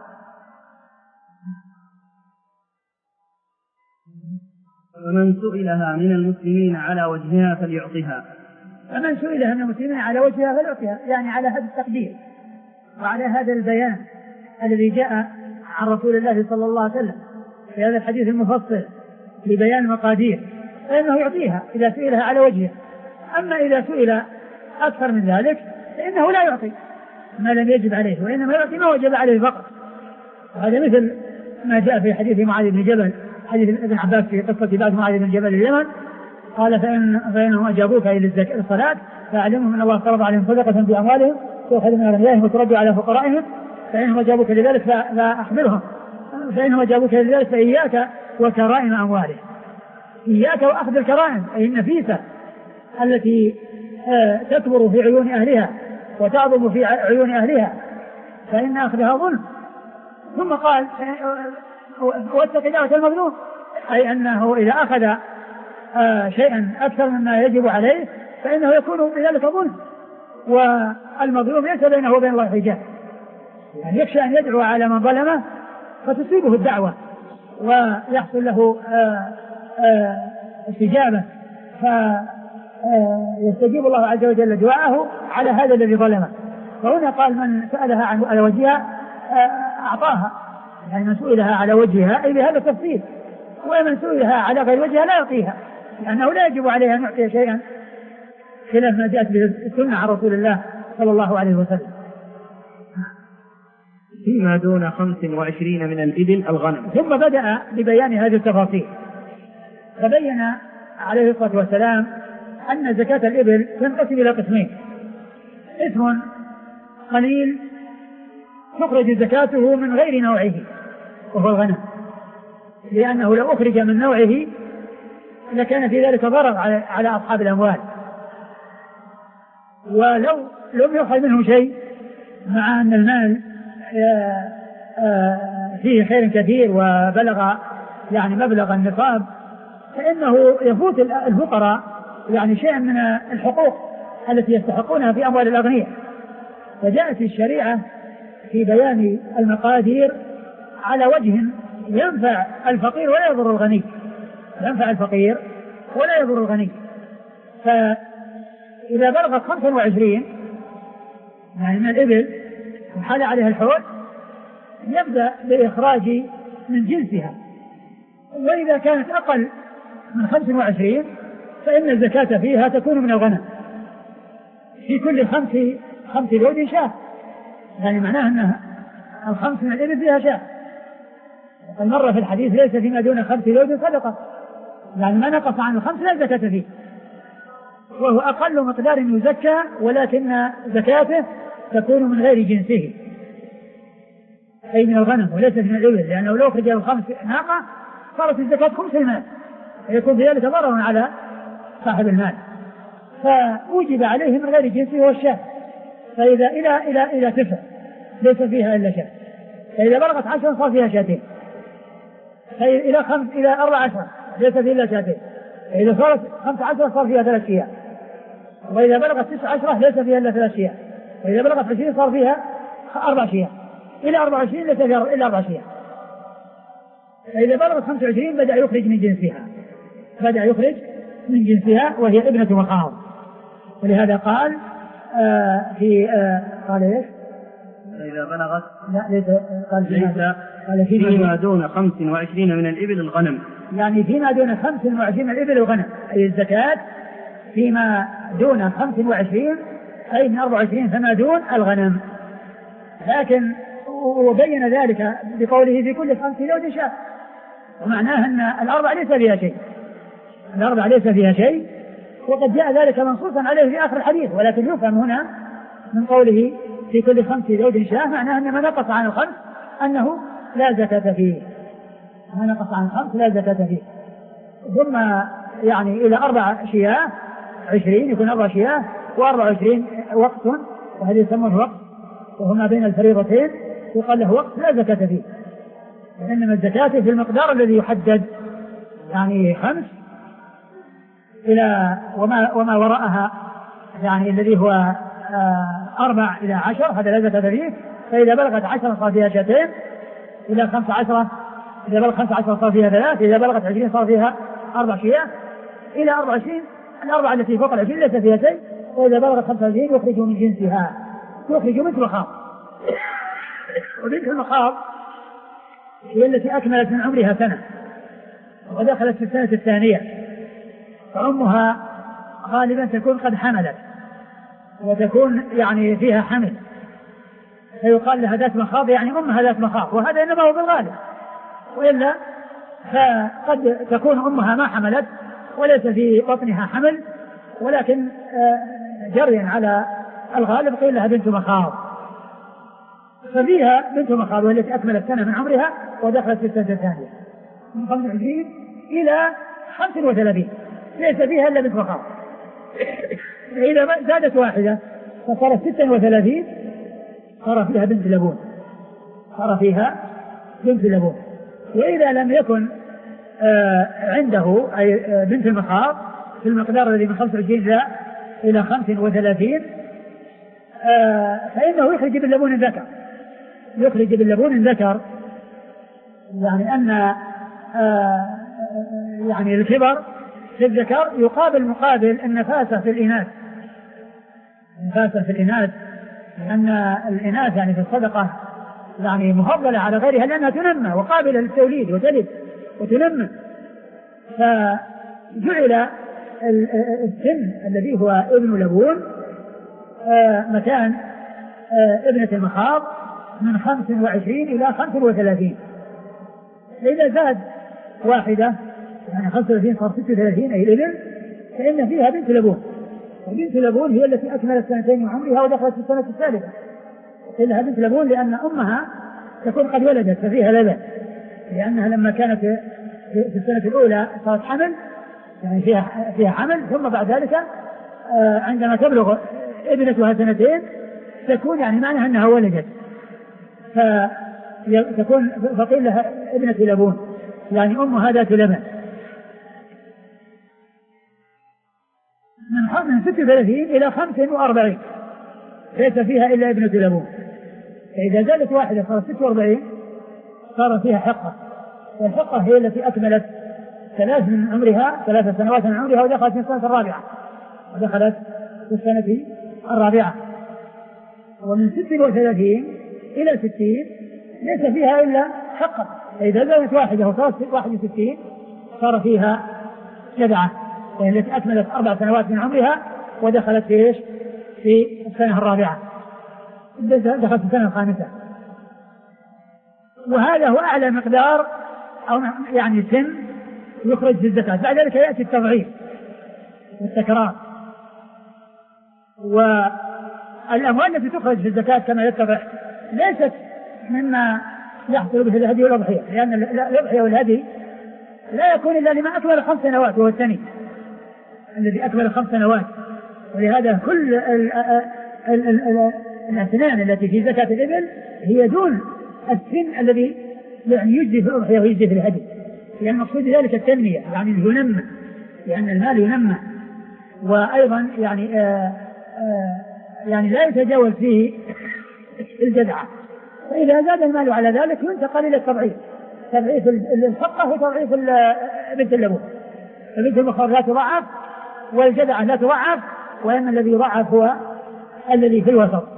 فمن سئلها من المسلمين على وجهها فليعطها. فمن سئلها من المسلمين على وجهها فليعطها يعني على هذا التقدير وعلى هذا البيان الذي جاء عن رسول الله صلى الله عليه وسلم في هذا الحديث المفصل لبيان المقادير، فإنه يعطيها إذا سئلها على وجهها. أما إذا سئل أكثر من ذلك فإنه لا يعطي ما لم يجب عليه، وإنما يعطي ما وجب عليه فقط. وهذا مثل ما جاء في حديث معاذ بن جبل، حديث ابن عباس في قصة بعث معاذ بن جبل اليمن، قال فإن فإنهم أجابوك إلى الصلاة فأعلمهم أن الله فرض عليهم صدقة بأموالهم تؤخذ من أغنيائهم وترد على فقرائهم، فإنهم أجابوك لذلك فأخبرهم، فإنهم أجابوك لذلك فإياك وكرائم أموالهم، إياك وأخذ الكرائم أي النفيسة التي تكبر في عيون أهلها وتعظم في عيون أهلها فإن أخذها ظلم. ثم قال واتق دعوة المظلوم، أي أنه إذا أخذ شيئا أكثر مما يجب عليه فإنه يكون بذلك ظلم، والمظلوم ليس بينه وبين الله حجاب، يعني يخشى أن يدعو على من ظلمه فتصيبه الدعوة ويحصل له استجابة فيستجيب الله عز وجل دعاءه على هذا الذي ظلمه. فهنا قال من سألها على وجهها أعطاها، يعني من سئلها على وجهها أي بهذا التفصيل، ومن سئلها على غير وجهها لا يعطيها، لأنه لا يجب عليها أن يعطي شيئا خلاف ما جاءت به السنة عن رسول الله صلى الله عليه وسلم. فيما دون خمس وعشرين من الإبل الغنم. ثم بدأ ببيان هذه التفاصيل، فبين عليه الصلاة والسلام أن زكاة الإبل تنقسم إلى قسمين: قسم قليل تخرج زكاته من غير نوعه وهو الغنم، لأنه لو أخرج من نوعه إذا كان في ذلك ضرر على, على أصحاب الأموال. ولو لم يؤخذ منه شيء مع أن المال فيه خير كثير وبلغ يعني مبلغ النصاب، فإنه يفوت الفقراء يعني شيء من الحقوق التي يستحقونها في أموال الأغنياء. فجاءت الشريعة في بيان المقادير على وجه ينفع الفقير ولا يضر الغني، ينفع الفقير ولا يضر الغني. فإذا بلغت خمسة وعشرين يعني من الإبل وحال عليها الحول يبدأ بإخراج من جنسها، وإذا كانت أقل من خمسة وعشرين فإن الزكاة فيها تكون من الغنم في كل خمس خمس لود شاة، يعني معناه أنها الخمس من الإبل فيها شاة. وقد مر في الحديث ليس فيما دون خمس لود صدقة، يعني ما نقص عن الخمس لا زكاة فيه، وهو أقل مقدار يزكى، ولكن زكاته تكون من غير جنسه أي من الغنم وليس من الإبل، لأنه لو خرج الخمس ناقة صارت الزكاة خمس المال، يكون في ذلك ضرر على صاحب المال، فوجب عليه من غير جنسه هو الشاة. فإذا إلى إلى إلى تسع ليس فيها إلا شاة، فإذا بلغت عشرة صار فيها شاتين، فإلى خمس إلى أربع عشرة ليس فيها إلا شاتين، فإذا صارت خمس عشرة صار فيها ثلاث شياه، وإذا بلغت تسع عشرة ليس فيها إلا ثلاث شياه، وإذا بلغت عشرين صار فيها أربع شياه، إلى أربع وعشرين ليس فيها إلا أربع شياه. فإذا بلغت خمسة وعشرين بدأ يخرج من جنسها، بدأ يخرج من جنسها وهي ابنة مخاض. ولهذا قال آه في آه قال ايش؟ إذا بلغت لا ليس قال ليس قال فيما دون خمس وعشرين من الإبل الغنم، يعني فيما دون خمس وعشرين من الإبل الغنم، أي الزكاة فيما دون خمس وعشرين أي من أربع وعشرين فما دون الغنم. لكن وبين ذلك بقوله في كل خمس لود شاة، ومعناه أن الأربع ليس فيها شيء، الأربع ليس فيها شيء، وقد جاء ذلك منصوصا عليه في آخر الحديث. ولكن يفهم هنا من قوله في كل خمس لود شاة معناه أن ما نقص عن الخمس أنه لا زكاة فيه، ما نقص عن الخمس لا زكاة فيه. ثم يعني إلى أربع شياه عشرين يكون أربع شياه وأربع وعشرين وقت، وهذا يسمونه وقت وهو ما بين الفريضتين، يقال له وقت لا زكاة فيه، وإنما الزكاة في المقدار الذي يحدد، يعني خمس إلى وما, وما وراءها، يعني الذي هو آه أربع إلى عشر هذا لا زكاة فيه. فإذا بلغت عشرة صار فيها شاتين، إلى خمس عشرة إذا بلغت خمس عشرة صار فيها ثلاث، إذا بلغت عشرين صار فيها أربع شياه، إلى أربع وعشرين الأربعة التي فوق العشرين ليس فيها شيء. وإذا بلغت خمسة وعشرين يخرج من جنسها، يخرج بنت مخاض. وبنت المخاض هي التي أكملت من عمرها سنة ودخلت في السنة الثانية، فأمها غالبا تكون قد حملت وتكون يعني فيها حمل، فيقال لها ذات مخاض، يعني أمها ذات مخاض، وهذا إنما هو بالغالب، وإلا فقد تكون أمها ما حملت وليس في بطنها حمل، ولكن جريا على الغالب قيل لها بنت مخاض. ففيها بنت مخاض والتي أكملت سنة من عمرها ودخلت في السنة الثانية من خمسة وعشرين إلى خمسة وثلاثين ليس فيها إلا بنت مخاض. إذا زادت واحدة فصارت ستة وثلاثين صار فيها بنت لبون، صار فيها بنت لبون. وإذا لم يكن آه عنده أي آه بنت المخاض في المقدار الذي من خمسة وعشرين إلى خمسة وثلاثين آه فإنه يخرج باللبون الذكر، يخرج باللبون الذكر، يعني أن آه يعني الكبر في الذكر يقابل مقابل النفاسة في الإناث، النفاسة في الإناث، لأن الإناث يعني في الصدقة يعني مفضلة على غيرها لأنها تنمى وقابلة للتوليد وتلد وتنمى. فجعل السن الذي هو ابن لبون آه مكان آه ابنة المخاض من خمس وعشرين إلى خمس وثلاثين. إذا زاد واحدة يعني خمسة وثلاثين صار ستة وثلاثين أي الإبن، فإن فيها بنت لبون، وبنت لبون هي التي أكملت سنتين من عمرها ودخلت في السنة الثالثة. إنها بنت لبون لأن أمها تكون قد ولدت ففيها لبن، لأنها لما كانت في السنة الأولى صارت حمل يعني فيها فيها حمل، ثم بعد ذلك عندما تبلغ ابنتها سنتين تكون يعني معناها أنها ولدت، فتكون فقيل لها ابنة لبون، يعني أمها ذات لبن. من ست وثلاثين إلى خمس وأربعين ليس فيها إلا ابنة لبون. فإذا زادت واحدة صارت ست وأربعين صار فيها حقة، والحقة هي التي أكملت ثلاث من عمرها ثلاث سنوات من عمرها ودخلت في السنة الرابعة ودخلت في السنة الرابعة. ومن ست وثلاثين إلى ستين ليس فيها إلا حقة، فإذا زادت واحدة وصارت واحد وستين صار فيها جدعة، وهي التي أكملت أربع سنوات من عمرها ودخلت في إيش؟ في السنة الرابعة، دخلت في السنة الخامسة. وهذا هو أعلى مقدار أو يعني سن يخرج في الزكاة. بعد ذلك يأتي التضعيف والتكرار. والأموال التي تخرج في الزكاة كما يتضح ليست مما يحصل به الهدي والأضحية، لأن الأضحية والهدي لا يكون إلا لما أكمل خمس سنوات وهو الثاني الذي أكمل خمس سنوات. ولهذا كل الأسنان التي في زكاة الإبل هي دون السن الذي يعني يجزي في الأضحية ويجزي في الهدي، لأن المقصود ذلك التنمية، يعني ينمى، لأن المال ينمى. وأيضا يعني آآ آآ يعني لا يتجاوز فيه الجدعة. فإذا زاد المال على ذلك ينتقل إلى التضعيف، تضعيف الحقة وتضعيف بنت اللبون. فبنت المخاض لا تضعف والجدعة لا تضعف، وإن الذي يضعف هو الذي في الوسط.